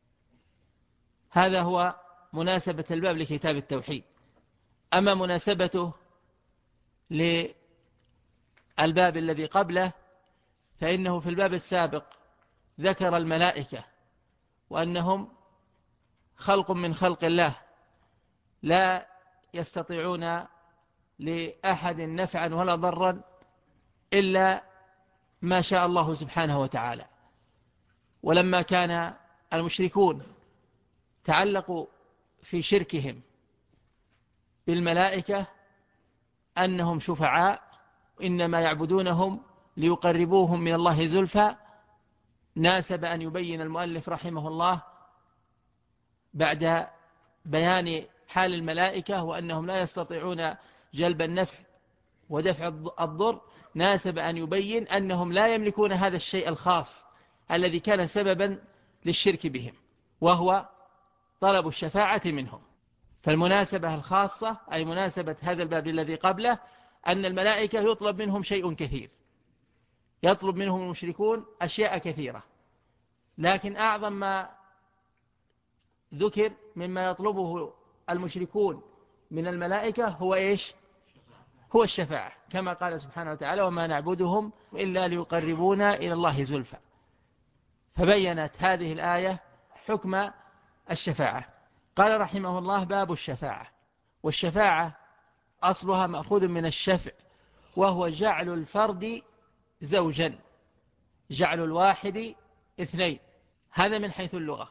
هذا هو مناسبة الباب لكتاب التوحيد. أما مناسبته للباب الذي قبله فإنه في الباب السابق ذكر الملائكة وأنهم خلق من خلق الله لا يستطيعون لأحد نفعا ولا ضرا إلا ما شاء الله سبحانه وتعالى. ولما كان المشركون تعلقوا في شركهم بالملائكة أنهم شفعاء إنما يعبدونهم ليقربوهم من الله زلفى، ناسب أن يبين المؤلف رحمه الله بعد بيان حال الملائكة وأنهم لا يستطيعون جلب النفع ودفع الضر، ناسب أن يبين أنهم لا يملكون هذا الشيء الخاص الذي كان سببا للشرك بهم، وهو طلب الشفاعة منهم. فالمناسبة الخاصة أي مناسبة هذا الباب الذي قبله أن الملائكة يطلب منهم شيء كثير، يطلب منهم المشركون أشياء كثيرة، لكن أعظم ما ذكر مما يطلبه المشركون من الملائكة هو إيش؟ هو الشفاعة، كما قال سبحانه وتعالى: وما نعبدهم إلا ليقربونا إلى الله زلفى. فبينت هذه الآية حكم الشفاعة. قال رحمه الله: باب الشفاعة. والشفاعة أصلها مأخوذ من الشفع، وهو جعل الفرد زوجا، جعل الواحد اثنين، هذا من حيث اللغة.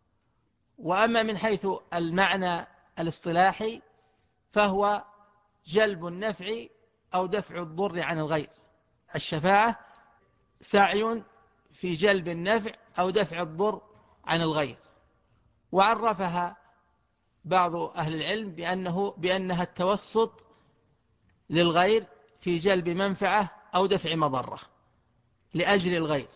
وأما من حيث المعنى الاصطلاحي فهو جلب النفع أو دفع الضر عن الغير. الشفاعة سعي في جلب النفع أو دفع الضر عن الغير. وعرفها بعض أهل العلم بأنها التوسط للغير في جلب منفعة أو دفع مضرة لأجل الغير.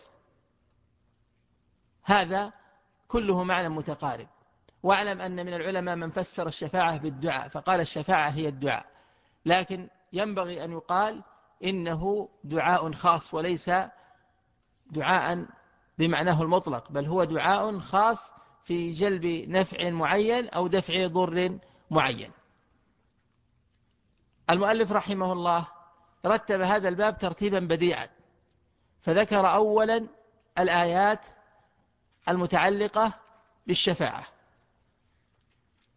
هذا كله معنى متقارب. واعلم أن من العلماء من فسر الشفاعة بالدعاء فقال الشفاعة هي الدعاء، لكن ينبغي أن يقال إنه دعاء خاص وليس دعاء بمعناه المطلق، بل هو دعاء خاص في جلب نفع معين أو دفع ضر معين. المؤلف رحمه الله رتب هذا الباب ترتيبا بديعا، فذكر أولا الآيات المتعلقة بالشفاعة،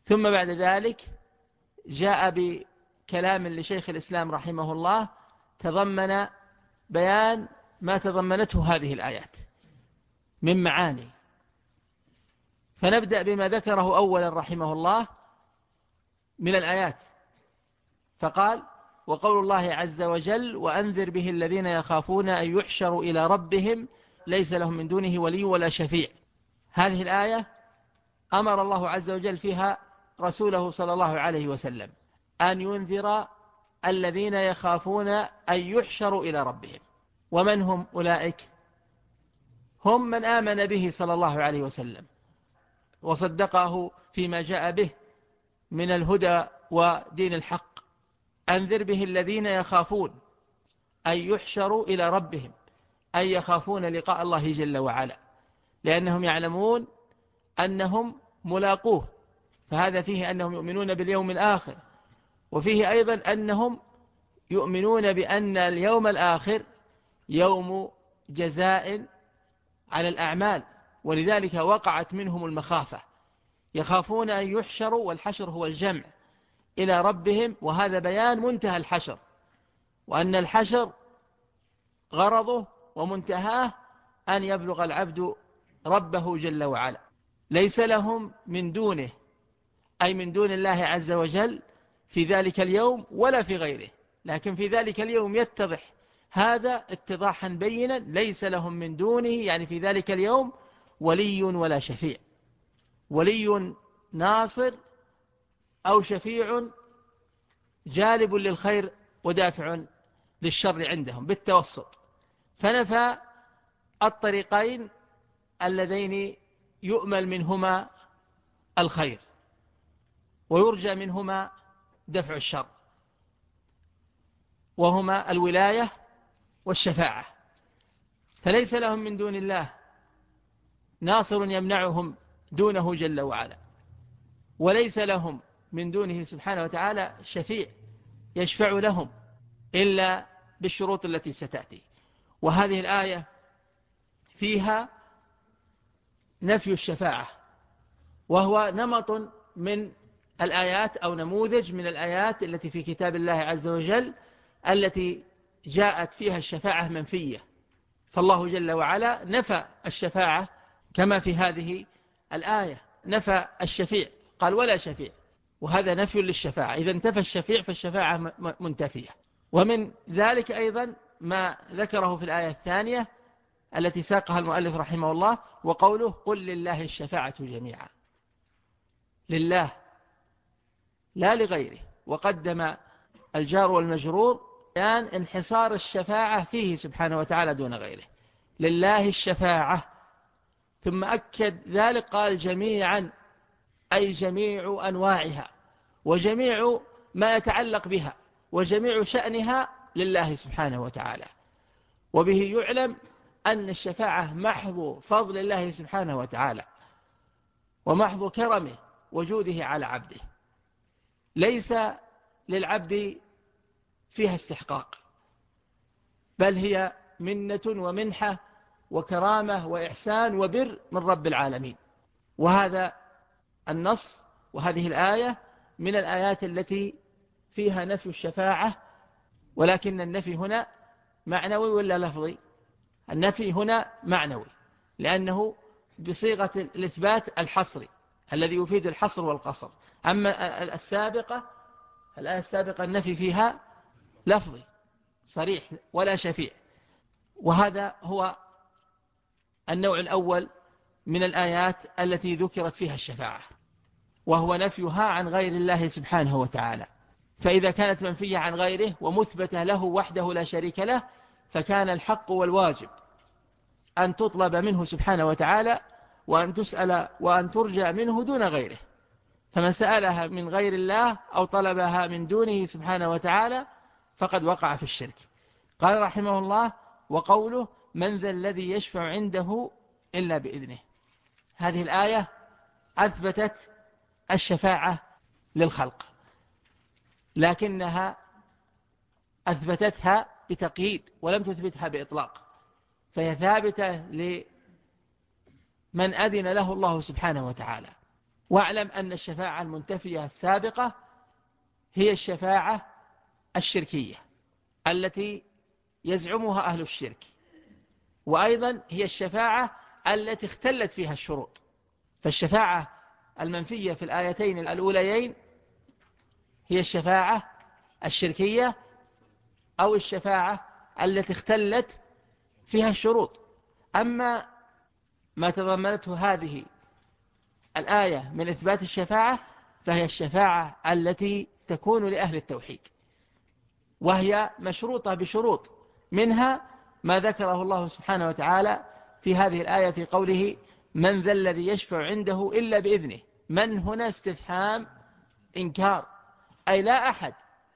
ثم بعد ذلك جاء بكلام لشيخ الإسلام رحمه الله تضمن بيان ما تضمنته هذه الآيات من معاني. فنبدأ بما ذكره أولا رحمه الله من الآيات، فقال: وقول الله عز وجل: وأنذر به الذين يخافون أن يحشروا إلى ربهم ليس لهم من دونه ولي ولا شفيع. هذه الآية أمر الله عز وجل فيها رسوله صلى الله عليه وسلم أن ينذر الذين يخافون أن يحشروا إلى ربهم. ومن هم أولئك؟ هم من آمن به صلى الله عليه وسلم وصدقه فيما جاء به من الهدى ودين الحق. أنذر به الذين يخافون أن يحشروا إلى ربهم، أي يخافون لقاء الله جل وعلا، لأنهم يعلمون أنهم ملاقوه، فهذا فيه أنهم يؤمنون باليوم الآخر، وفيه أيضا أنهم يؤمنون بأن اليوم الآخر يوم جزاء على الأعمال، ولذلك وقعت منهم المخافة. يخافون أن يحشروا، والحشر هو الجمع، إلى ربهم، وهذا بيان منتهى الحشر، وأن الحشر غرضه ومنتهاه أن يبلغ العبد ربه جل وعلا. ليس لهم من دونه، أي من دون الله عز وجل، في ذلك اليوم ولا في غيره، لكن في ذلك اليوم يتضح هذا اتضاحا بينا. ليس لهم من دونه يعني في ذلك اليوم ولي ولا شفيع، ولي ناصر أو شفيع جالب للخير ودافع للشر عندهم بالتوسط. فنفى الطريقين اللذين يؤمل منهما الخير ويرجى منهما دفع الشر، وهما الولاية والشفاعة. فليس لهم من دون الله ناصر يمنعهم دونه جل وعلا، وليس لهم من دونه سبحانه وتعالى شفيع يشفع لهم إلا بالشروط التي ستأتي. وهذه الآية فيها نفي الشفاعة، وهو نمط من الآيات أو نموذج من الآيات التي في كتاب الله عز وجل التي جاءت فيها الشفاعة منفية. فالله جل وعلا نفى الشفاعة كما في هذه الآية، نفى الشفيع، قال: ولا شفيع، وهذا نفي للشفاعة. إذا انتفى الشفيع فالشفاعة منتفية. ومن ذلك أيضا ما ذكره في الآية الثانية التي ساقها المؤلف رحمه الله: وقوله: قل لله الشفاعة جميعا. لله لا لغيره. وقدم الجار والمجرور بيان انحصار الشفاعة فيه سبحانه وتعالى دون غيره. لله الشفاعة، ثم أكد ذلك قال: جميعا، أي جميع أنواعها وجميع ما يتعلق بها وجميع شأنها لله سبحانه وتعالى. وبه يعلم أن الشفاعة محض فضل الله سبحانه وتعالى ومحض كرمه وجوده على عبده، ليس للعبد فيها استحقاق، بل هي منة ومنحة وكرامة وإحسان وبر من رب العالمين. وهذا النص وهذه الآية من الآيات التي فيها نفي الشفاعة، ولكن النفي هنا معنوي ولا لفظي؟ النفي هنا معنوي، لأنه بصيغة الإثبات الحصري الذي يفيد الحصر والقصر. أما الآية السابقة النفي فيها لفظي صريح: ولا شفيع. وهذا هو النوع الأول من الآيات التي ذكرت فيها الشفاعة، وهو نفيها عن غير الله سبحانه وتعالى. فإذا كانت منفية عن غيره ومثبتة له وحده لا شريك له، فكان الحق والواجب أن تطلب منه سبحانه وتعالى، وأن تسأل وأن ترجى منه دون غيره. فمن سألها من غير الله أو طلبها من دونه سبحانه وتعالى فقد وقع في الشرك. قال رحمه الله: وقوله: من ذا الذي يشفع عنده إلا بإذنه. هذه الآية أثبتت الشفاعة للخلق، لكنها أثبتتها بتقييد ولم تثبتها بإطلاق، فهي ثابتة لمن أذن له الله سبحانه وتعالى. واعلم أن الشفاعة المنتفية السابقة هي الشفاعة الشركية التي يزعمها أهل الشرك، وأيضا هي الشفاعة التي اختلت فيها الشروط. فالشفاعة المنفية في الآيتين الأوليين هي الشفاعة الشركية أو الشفاعة التي اختلت فيها الشروط. أما ما تضمنته هذه الآية من إثبات الشفاعة فهي الشفاعة التي تكون لأهل التوحيد، وهي مشروطة بشروط، منها ما ذكره الله سبحانه وتعالى في هذه الآية في قوله من ذا الذي يشفع عنده إلا بإذنه. من هنا استفهام إنكار، أي لا أحد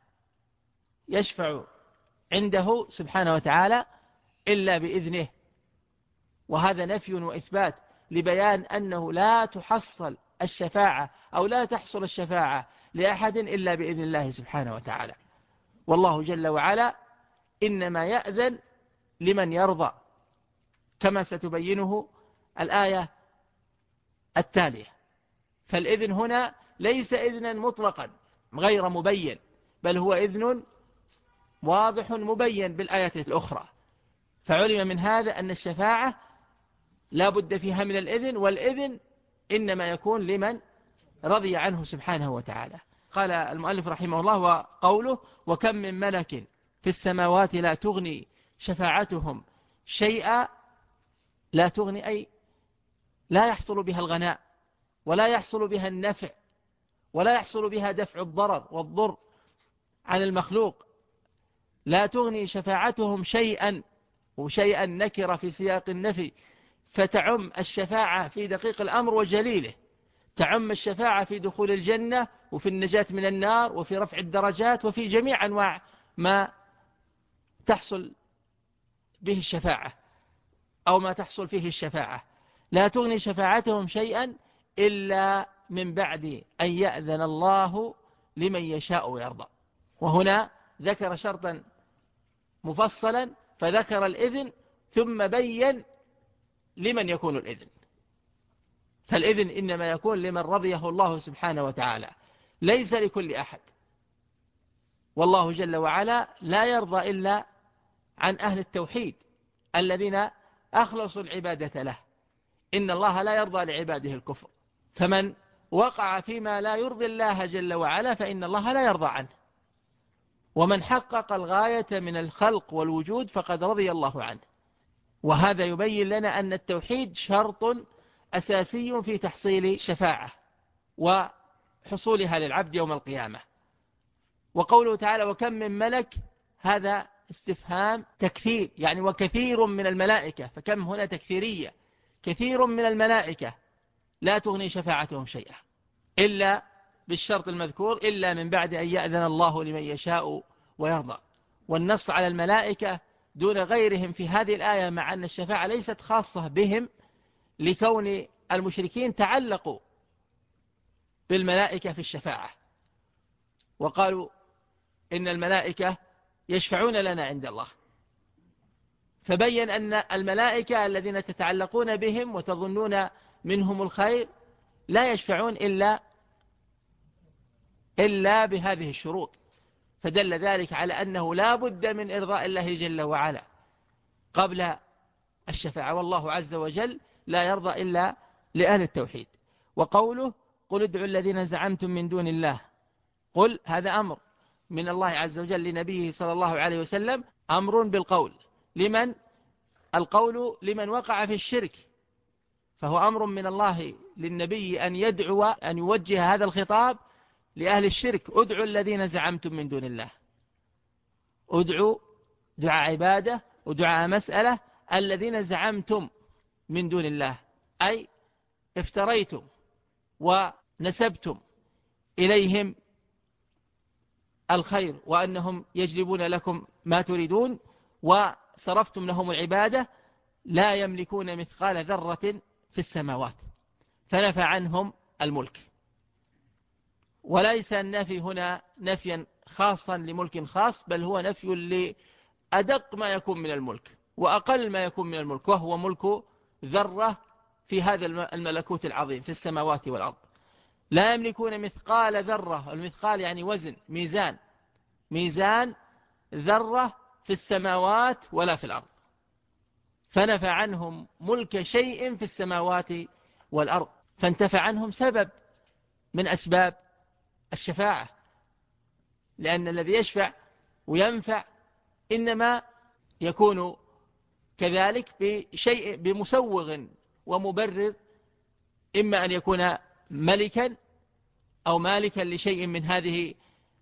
يشفع عنده سبحانه وتعالى إلا بإذنه، وهذا نفي وإثبات لبيان أنه لا تحصل الشفاعة أو لا تحصل الشفاعة لأحد إلا بإذن الله سبحانه وتعالى. والله جل وعلا إنما يأذن لمن يرضى، كما ستبينه الآية التالية. فالإذن هنا ليس إذنا مطلقا غير مبين، بل هو إذن واضح مبين بالآية الأخرى. فعلم من هذا أن الشفاعة لا بد فيها من الإذن، والإذن إنما يكون لمن رضي عنه سبحانه وتعالى. قال المؤلف رحمه الله وقوله وكم من ملك في السماوات لا تغني شفاعتهم شيئا. لا تغني أي لا يحصل بها الغناء، ولا يحصل بها النفع، ولا يحصل بها دفع الضرر والضر عن المخلوق. لا تغني شفاعتهم شيئا، وشيئا نكر في سياق النفي، فتعم الشفاعة في دقيق الأمر وجليله، تعم الشفاعة في دخول الجنة وفي النجاة من النار وفي رفع الدرجات وفي جميع أنواع ما تحصل به الشفاعة أو ما تحصل فيه الشفاعة. لا تغني شفاعتهم شيئا إلا من بعد أن يأذن الله لمن يشاء ويرضى. وهنا ذكر شرطا مفصلا، فذكر الإذن ثم بين لمن يكون الإذن. فالإذن إنما يكون لمن رضيه الله سبحانه وتعالى، ليس لكل أحد. والله جل وعلا لا يرضى إلا عن أهل التوحيد الذين أخلصوا العبادة له. إن الله لا يرضى لعباده الكفر، فمن وقع فيما لا يرضي الله جل وعلا فإن الله لا يرضى عنه. ومن حقق الغاية من الخلق والوجود فقد رضي الله عنه. وهذا يبين لنا أن التوحيد شرط أساسي في تحصيل الشفاعة وحصولها للعبد يوم القيامة. وقوله تعالى وكم من ملك، هذا استفهام تكثير، يعني وكثير من الملائكة، فكم هنا تكثيرية. كثير من الملائكة لا تغني شفاعتهم شيئا إلا بالشرط المذكور، إلا من بعد أن يأذن الله لمن يشاء ويرضى. والنص على الملائكة دون غيرهم في هذه الآية، مع أن الشفاعة ليست خاصة بهم، لكون المشركين تعلقوا بالملائكة في الشفاعة وقالوا إن الملائكة يشفعون لنا عند الله. فبين أن الملائكة الذين تتعلقون بهم وتظنون منهم الخير لا يشفعون إلا بهذه الشروط. فدل ذلك على أنه لا بد من إرضاء الله جل وعلا قبل الشفاعة، والله عز وجل لا يرضى إلا لأهل التوحيد. وقوله قل ادعوا الذين زعمتم من دون الله، قل هذا أمر من الله عز وجل لنبيه صلى الله عليه وسلم، أمر بالقول. لمن؟ القول لمن وقع في الشرك، فهو أمر من الله للنبي أن يدعو، أن يوجه هذا الخطاب لأهل الشرك. ادعوا الذين زعمتم من دون الله، ادعوا دعاء عبادة ودعاء مسألة الذين زعمتم من دون الله، أي افتريتم ونسبتم إليهم الخير وأنهم يجلبون لكم ما تريدون، وصرفتم لهم العبادة، لا يملكون مثقال ذرة في السماوات، فنفى عنهم الملك. وليس النفي هنا نفيا خاصا لملك خاص، بل هو نفي لأدق ما يكون من الملك وأقل ما يكون من الملك، وهو ملك ذرة في هذا الملكوت العظيم في السماوات والأرض. لا يملكون مثقال ذرة، المثقال يعني وزن، ميزان ذرة في السماوات ولا في الأرض. فنفى عنهم ملك شيء في السماوات والأرض، فانتفى عنهم سبب من أسباب الشفاعة، لأن الذي يشفع وينفع إنما يكون كذلك بشيء، بمسوغ ومبرر، إما أن يكون ملكا أو مالكا لشيء من هذه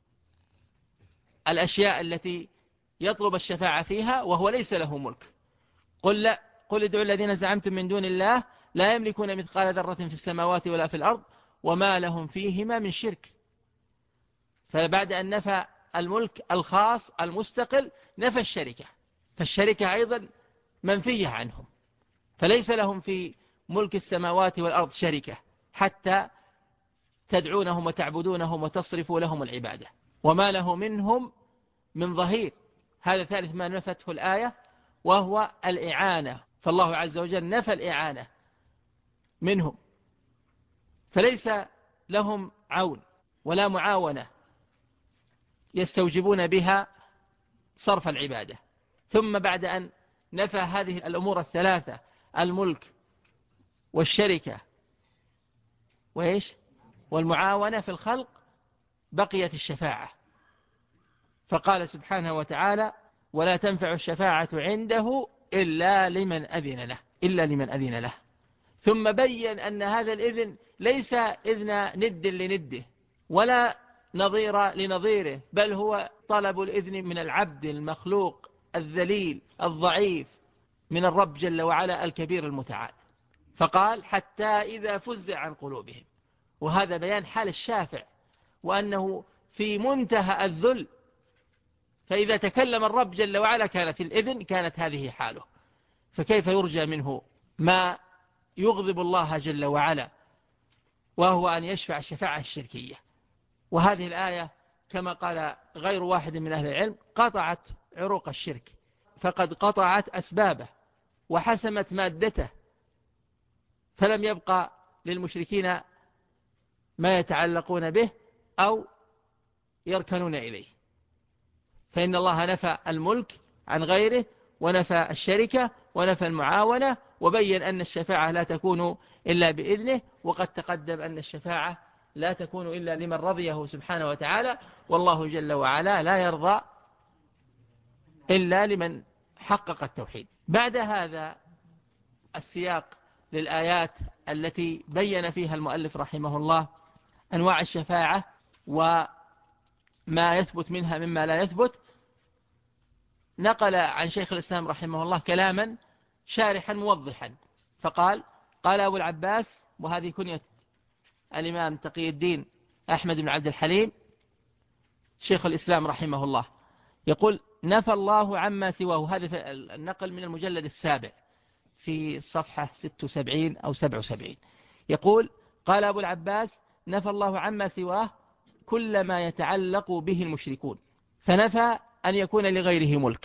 الأشياء التي يطلب الشفاعة فيها وهو ليس له ملك. قل ادعوا الذين زعمتم من دون الله لا يملكون مثقال ذرة في السماوات ولا في الأرض وما لهم فيهما من شرك. فبعد أن نفى الملك الخاص المستقل نفى الشركة، فالشركة أيضا منفية عنهم، فليس لهم في ملك السماوات والأرض شركة حتى تدعونهم وتعبدونهم وتصرفوا لهم العبادة. وما له منهم من ظهير، هذا ثالث ما نفته الآية وهو الإعانة، فالله عز وجل نفى الإعانة منهم، فليس لهم عون ولا معاونة يستوجبون بها صرف العبادة. ثم بعد أن نفى هذه الأمور الثلاثة، الملك والشركة والمعاونة في الخلق، بقيت الشفاعة، فقال سبحانه وتعالى ولا تنفع الشفاعة عنده إلا لمن أذن له. ثم بين أن هذا الإذن ليس إذن ند لنده ولا نظير لنظيره، بل هو طلب الإذن من العبد المخلوق الذليل الضعيف من الرب جل وعلا الكبير المتعال. فقال حتى إذا فزع عن قلوبهم، وهذا بيان حال الشافع وأنه في منتهى الذل، فإذا تكلم الرب جل وعلا كانت الإذن، كانت هذه حاله، فكيف يرجى منه ما يغضب الله جل وعلا، وهو أن يشفع الشفاعة الشركية. وهذه الآية كما قال غير واحد من أهل العلم قطعت عروق الشرك، فقد قطعت أسبابه وحسمت مادته، فلم يبقى للمشركين ما يتعلقون به أو يركنون إليه. فإن الله نفى الملك عن غيره، ونفى الشركة، ونفى المعاونة، وبين أن الشفاعة لا تكون إلا بإذنه. وقد تقدم أن الشفاعة لا تكون إلا لمن رضيه سبحانه وتعالى، والله جل وعلا لا يرضى إلا لمن حقق التوحيد. بعد هذا السياق للآيات التي بين فيها المؤلف رحمه الله أنواع الشفاعة وما يثبت منها مما لا يثبت، نقل عن شيخ الإسلام رحمه الله كلاما شارحا موضحا، فقال قال أبو العباس، وهذه كنية الإمام تقي الدين أحمد بن عبد الحليم شيخ الإسلام رحمه الله، يقول نفى الله عما سواه. هذا النقل من المجلد السابع في الصفحة 76 أو 77. يقول قال أبو العباس نفى الله عما سواه كل ما يتعلق به المشركون، فنفى أن يكون لغيره ملك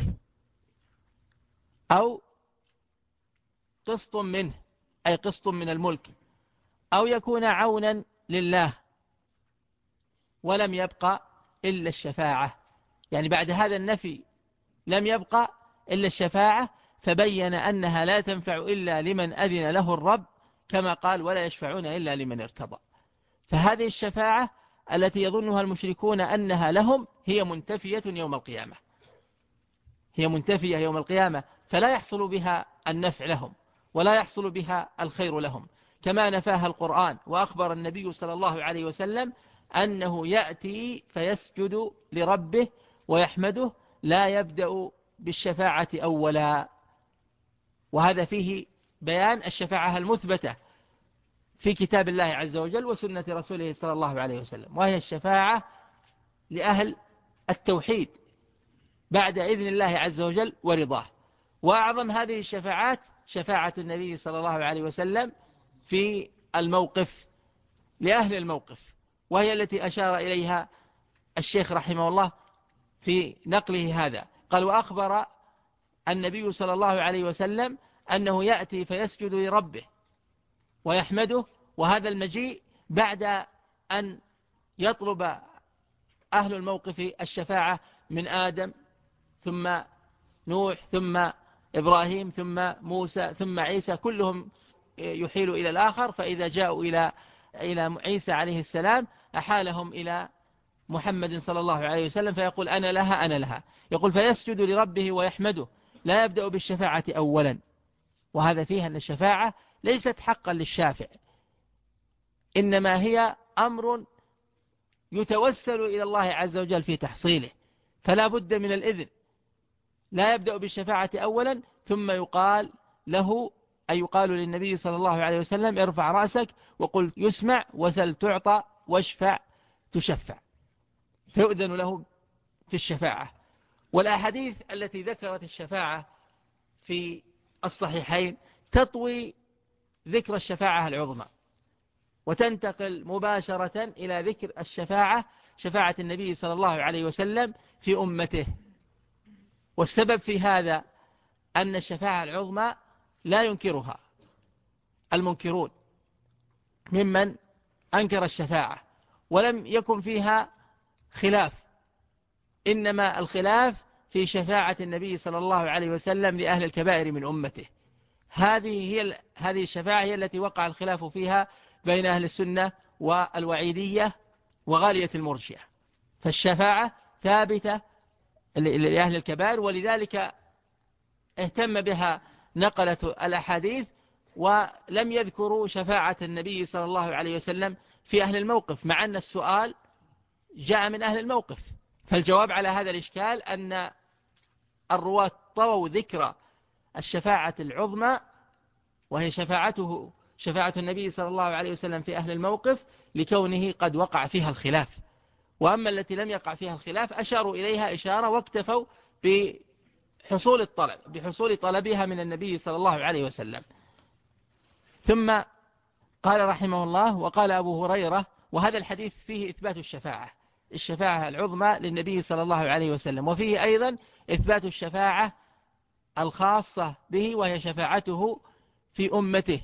أو قسط منه، أي قسط من الملك، أو يكون عونا لله، ولم يبقى إلا الشفاعة. يعني بعد هذا النفي لم يبقى إلا الشفاعة، فبين أنها لا تنفع إلا لمن أذن له الرب، كما قال ولا يشفعون إلا لمن ارتضى. فهذه الشفاعة التي يظنها المشركون أنها لهم هي منتفية يوم القيامة، هي منتفية يوم القيامة، فلا يحصل بها النفع لهم ولا يحصل بها الخير لهم، كما نفاها القرآن. وأخبر النبي صلى الله عليه وسلم أنه يأتي فيسجد لربه ويحمده، لا يبدأ بالشفاعة أولا. وهذا فيه بيان الشفاعة المثبتة في كتاب الله عز وجل وسنة رسوله صلى الله عليه وسلم، وهي الشفاعة لأهل التوحيد بعد إذن الله عز وجل ورضاه. وأعظم هذه الشفاعات شفاعة النبي صلى الله عليه وسلم في الموقف لأهل الموقف، وهي التي أشار إليها الشيخ رحمه الله في نقله هذا. قال وأخبر النبي صلى الله عليه وسلم أنه يأتي فيسجد لربه ويحمده، وهذا المجيء بعد أن يطلب أهل الموقف الشفاعة من آدم ثم نوح ثم إبراهيم ثم موسى ثم عيسى، كلهم يحيل إلى الآخر، فإذا جاءوا إلى عيسى عليه السلام أحالهم إلى محمد صلى الله عليه وسلم، فيقول أنا لها أنا لها، يقول فيسجد لربه ويحمده، لا يبدأ بالشفاعة أولا. وهذا فيها أن الشفاعة ليست حقا للشافع، إنما هي أمر يتوسل إلى الله عز وجل في تحصيله، فلا بد من الإذن. لا يبدأ بالشفاعة أولا ثم يقال له، أي يقال للنبي صلى الله عليه وسلم ارفع رأسك وقل يسمع وسل تعطى واشفع تشفع، فيؤذن له في الشفاعة. والأحاديث التي ذكرت الشفاعة في الصحيحين تطوي ذكر الشفاعة العظمى، وتنتقل مباشرة إلى ذكر الشفاعة، شفاعة النبي صلى الله عليه وسلم في أمته. والسبب في هذا أن الشفاعة العظمى لا ينكرها المنكرون ممن أنكر الشفاعة، ولم يكن فيها خلاف، إنما الخلاف في شفاعة النبي صلى الله عليه وسلم لأهل الكبائر من أمته. هذه الشفاعة هي التي وقع الخلاف فيها بين أهل السنة والوعيدية وغالية المرجئة. فالشفاعة ثابتة لأهل الكبائر، ولذلك اهتم بها نقلة الأحاديث، ولم يذكروا شفاعة النبي صلى الله عليه وسلم في أهل الموقف، مع أن السؤال جاء من أهل الموقف. فالجواب على هذا الإشكال أن الرواة طووا ذكر الشفاعة العظمى، وهي شفاعة النبي صلى الله عليه وسلم في أهل الموقف، لكونه قد وقع فيها الخلاف. وأما التي لم يقع فيها الخلاف أشاروا إليها إشارة، واكتفوا بحصول طلبها من النبي صلى الله عليه وسلم. ثم قال رحمه الله: وقال أبو هريرة، وهذا الحديث فيه إثبات الشفاعة العظمى للنبي صلى الله عليه وسلم، وفيه أيضا إثبات الشفاعة الخاصة به، وهي شفاعته في أمته.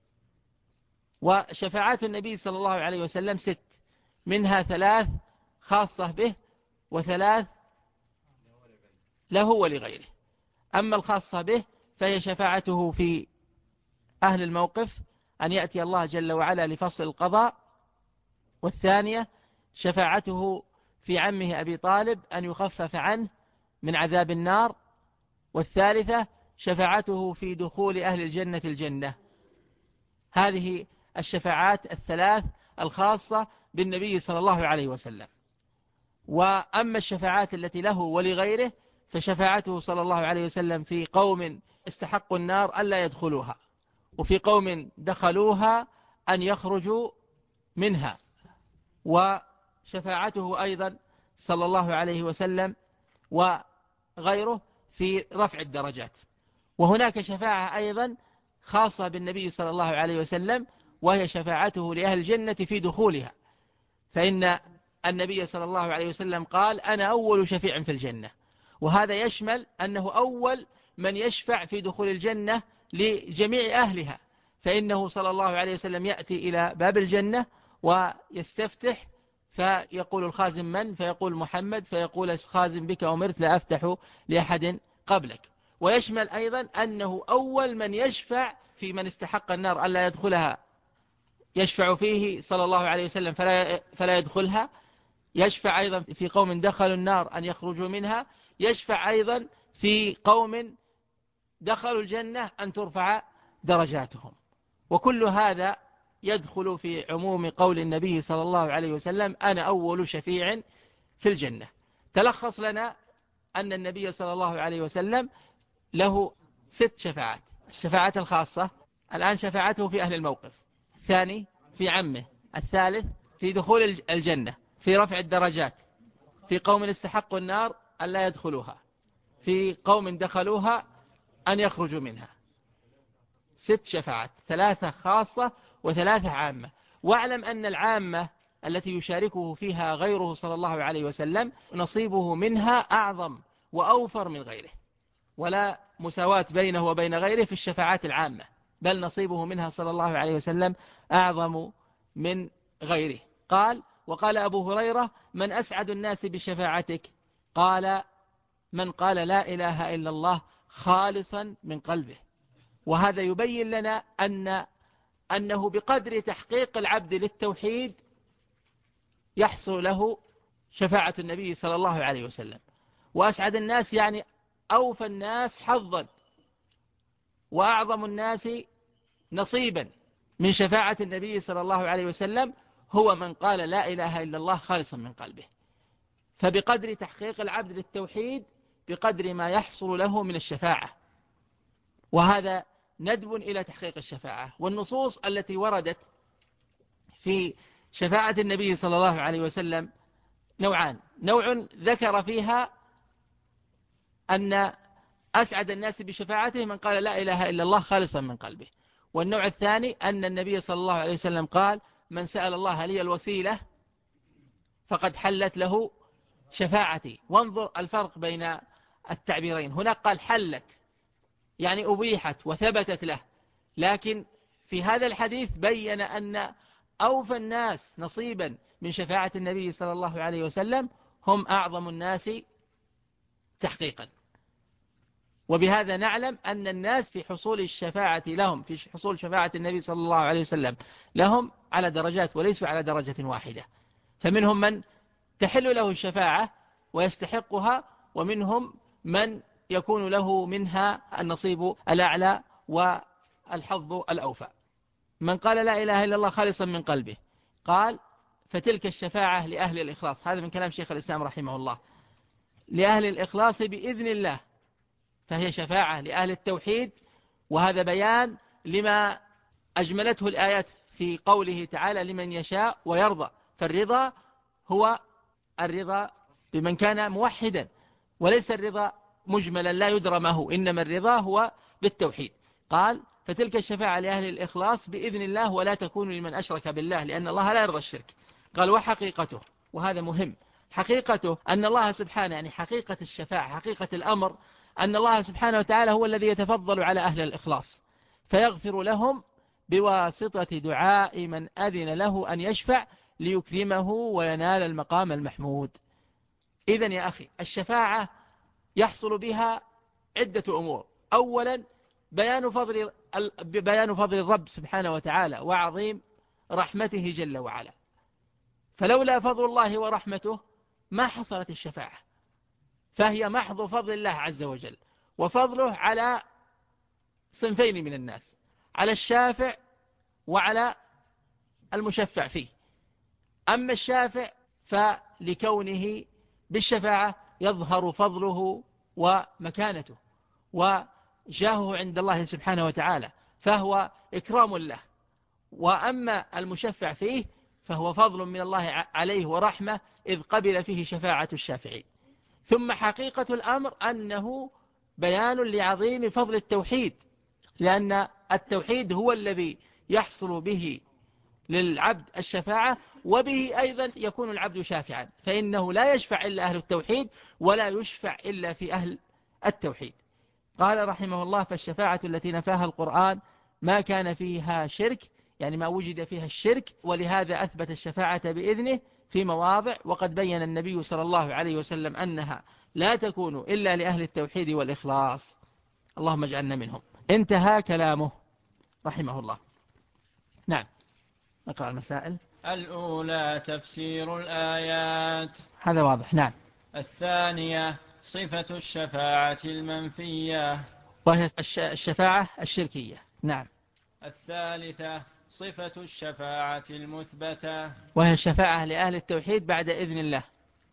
وشفاعات النبي صلى الله عليه وسلم 6، منها 3 خاصة به و3 له ولغيره. أما الخاصة به فهي شفاعته في أهل الموقف، أن يأتي الله جل وعلا لفصل القضاء. والثانية شفاعته في عمه أبي طالب أن يخفف عنه من عذاب النار. والثالثة شفاعته في دخول أهل الجنة الجنة. هذه الشفاعات 3 الخاصة بالنبي صلى الله عليه وسلم. وأما الشفاعات التي له ولغيره فشفاعته صلى الله عليه وسلم في قوم استحقوا النار ألا يدخلوها، وفي قوم دخلوها أن يخرجوا منها. وشفاعته أيضا صلى الله عليه وسلم وغيره في رفع الدرجات. وهناك شفاعة أيضا خاصة بالنبي صلى الله عليه وسلم، وهي شفاعته لأهل الجنة في دخولها، فإن النبي صلى الله عليه وسلم قال: أنا أول شفيع في الجنة. وهذا يشمل أنه أول من يشفع في دخول الجنة لجميع أهلها، فإنه صلى الله عليه وسلم يأتي إلى باب الجنة ويستفتح، فيقول الخازن من؟ فيقول محمد، فيقول الخازن: بك أمرت لا أفتح لأحد قبلك. ويشمل أيضا أنه أول من يشفع في من استحق النار ألا يدخلها، يشفع فيه صلى الله عليه وسلم فلا يدخلها. يشفع أيضا في قوم دخلوا النار أن يخرجوا منها. يشفع أيضا في قوم دخلوا الجنة أن ترفع درجاتهم. وكل هذا يدخل في عموم قول النبي صلى الله عليه وسلم: أنا أول شفيع في الجنة. تلخص لنا أن النبي صلى الله عليه وسلم له 6 شفاعات: الشفاعة الخاصة، الآن شفاعته في أهل الموقف، الثاني في عمه، الثالث في دخول الجنة، في رفع الدرجات، في قوم استحقوا النار أن لا يدخلوها، في قوم دخلوها أن يخرجوا منها. 6 شفاعات، 3 خاصة و3 عامة. واعلم أن العامة التي يشاركه فيها غيره صلى الله عليه وسلم نصيبه منها أعظم وأوفر من غيره، ولا مساواة بينه وبين غيره في الشفاعات العامة، بل نصيبه منها صلى الله عليه وسلم أعظم من غيره. قال: وقال أبو هريرة: من أسعد الناس بشفاعتك؟ قال: من قال لا إله إلا الله خالصا من قلبه. وهذا يبين لنا أنه بقدر تحقيق العبد للتوحيد يحصل له شفاعة النبي صلى الله عليه وسلم. وأسعد الناس يعني أوفى الناس حظا وأعظم الناس نصيبا من شفاعة النبي صلى الله عليه وسلم هو من قال لا إله إلا الله خالصا من قلبه. فبقدر تحقيق العبد للتوحيد بقدر ما يحصل له من الشفاعة، وهذا ندب إلى تحقيق الشفاعة. والنصوص التي وردت في شفاعة النبي صلى الله عليه وسلم نوعان: نوع ذكر فيها أن أسعد الناس بشفاعته من قال لا إله إلا الله خالصا من قلبه. والنوع الثاني أن النبي صلى الله عليه وسلم قال: من سأل الله لي الوسيلة فقد حلت له شفاعتي. وانظر الفرق بين التعبيرين، هناك قال حلت يعني أبيحت وثبتت له، لكن في هذا الحديث بين أن أوفى الناس نصيبا من شفاعة النبي صلى الله عليه وسلم هم أعظم الناس تحقيقا. وبهذا نعلم أن الناس في حصول الشفاعة لهم، في حصول شفاعة النبي صلى الله عليه وسلم لهم على درجات وليسوا على درجة واحدة. فمنهم من تحل له الشفاعة ويستحقها، ومنهم من يكون له منها النصيب الأعلى والحظ الأوفى. من قال لا إله إلا الله خالصا من قلبه، قال: فتلك الشفاعة لأهل الإخلاص. هذا من كلام شيخ الإسلام رحمه الله: لأهل الإخلاص بإذن الله، فهي شفاعة لأهل التوحيد. وهذا بيان لما أجملته الآيات في قوله تعالى: لمن يشاء ويرضى. فالرضا هو الرضا بمن كان موحدا، وليس الرضا مجملا لا يدرى ما هو، إنما الرضا هو بالتوحيد. قال: فتلك الشفاعة لأهل الإخلاص بإذن الله ولا تكون لمن أشرك بالله لأن الله لا يرضى الشرك. قال: وحقيقته، وهذا مهم، حقيقته أن الله سبحانه، يعني حقيقة الشفاعة، حقيقة الأمر أن الله سبحانه وتعالى هو الذي يتفضل على أهل الإخلاص فيغفر لهم بواسطة دعاء من أذن له أن يشفع ليكرمه وينال المقام المحمود. إذن يا أخي، الشفاعة يحصل بها عدة أمور: أولا بيان فضل الرب سبحانه وتعالى وعظيم رحمته جل وعلا، فلولا فضل الله ورحمته ما حصلت الشفاعة، فهي محض فضل الله عز وجل، وفضله على صنفين من الناس: على الشافع وعلى المشفع فيه. أما الشافع فلكونه بالشفاعة يظهر فضله ومكانته وجاهه عند الله سبحانه وتعالى، فهو إكرام له. وأما المشفع فيه فهو فضل من الله عليه ورحمة، إذ قبل فيه شفاعة الشافعين. ثم حقيقة الأمر أنه بيان لعظيم فضل التوحيد، لأن التوحيد هو الذي يحصل به للعبد الشفاعة، وبه أيضا يكون العبد شافعا، فإنه لا يشفع إلا أهل التوحيد ولا يشفع إلا في أهل التوحيد. قال رحمه الله: فالشفاعة التي نفاها القرآن ما كان فيها شرك، يعني ما وجد فيها الشرك، ولهذا أثبت الشفاعة بإذنه في مواضع، وقد بين النبي صلى الله عليه وسلم أنها لا تكون إلا لأهل التوحيد والإخلاص. اللهم اجعلنا منهم. انتهى كلامه رحمه الله. نعم، نقرأ المسائل. الأولى تفسير الآيات، هذا واضح. نعم. الثانية صفة الشفاعة المنفية، وهي الشفاعة الشركية. نعم. الثالثة صفة الشفاعة المثبتة، وهي الشفاعة لأهل التوحيد بعد إذن الله.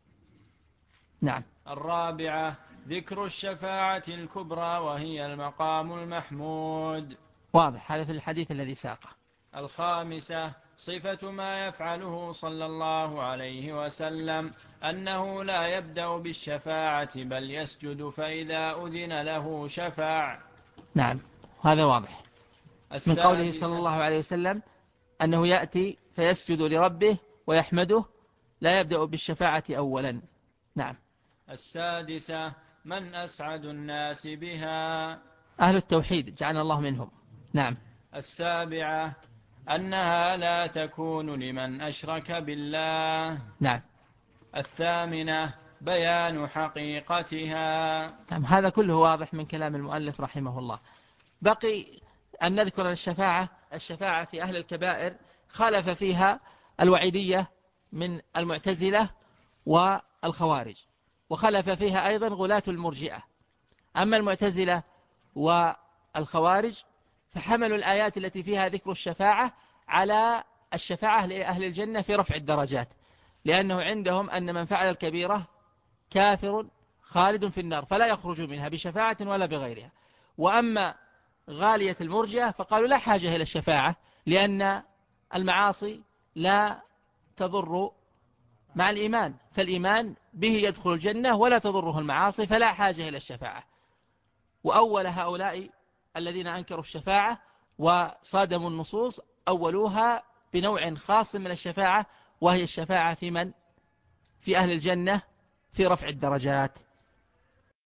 نعم. الرابعة ذكر الشفاعة الكبرى وهي المقام المحمود. واضح، هذا في الحديث الذي ساقه. الخامسة صفة ما يفعله صلى الله عليه وسلم أنه لا يبدأ بالشفاعة بل يسجد فإذا أذن له شفع. نعم، هذا واضح من قوله صلى السادسة الله عليه وسلم أنه يأتي فيسجد لربه ويحمده، لا يبدأ بالشفاعة أولا. نعم. السادسة من أسعد الناس بها، أهل التوحيد جعلنا الله منهم. نعم. السابعة أنها لا تكون لمن أشرك بالله. نعم. 8 بيان حقيقتها. نعم، هذا كله واضح من كلام المؤلف رحمه الله. بقي أن نذكر الشفاعة في أهل الكبائر خالف فيها الوعيدية من المعتزلة والخوارج، وخلف فيها أيضا غلاة المرجئة. أما المعتزلة والخوارج فحملوا الآيات التي فيها ذكر الشفاعة على الشفاعة لأهل الجنة في رفع الدرجات، لأنه عندهم أن من فعل الكبيرة كافر خالد في النار فلا يخرج منها بشفاعة ولا بغيرها. وأما غالية المرجئة فقالوا لا حاجة إلى الشفاعة، لأن المعاصي لا تضر مع الإيمان، فالإيمان به يدخل الجنة ولا تضره المعاصي، فلا حاجة إلى الشفاعة. وأول هؤلاء الذين أنكروا الشفاعة وصادموا النصوص أولوها بنوع خاص من الشفاعة، وهي الشفاعة في أهل الجنة في رفع الدرجات.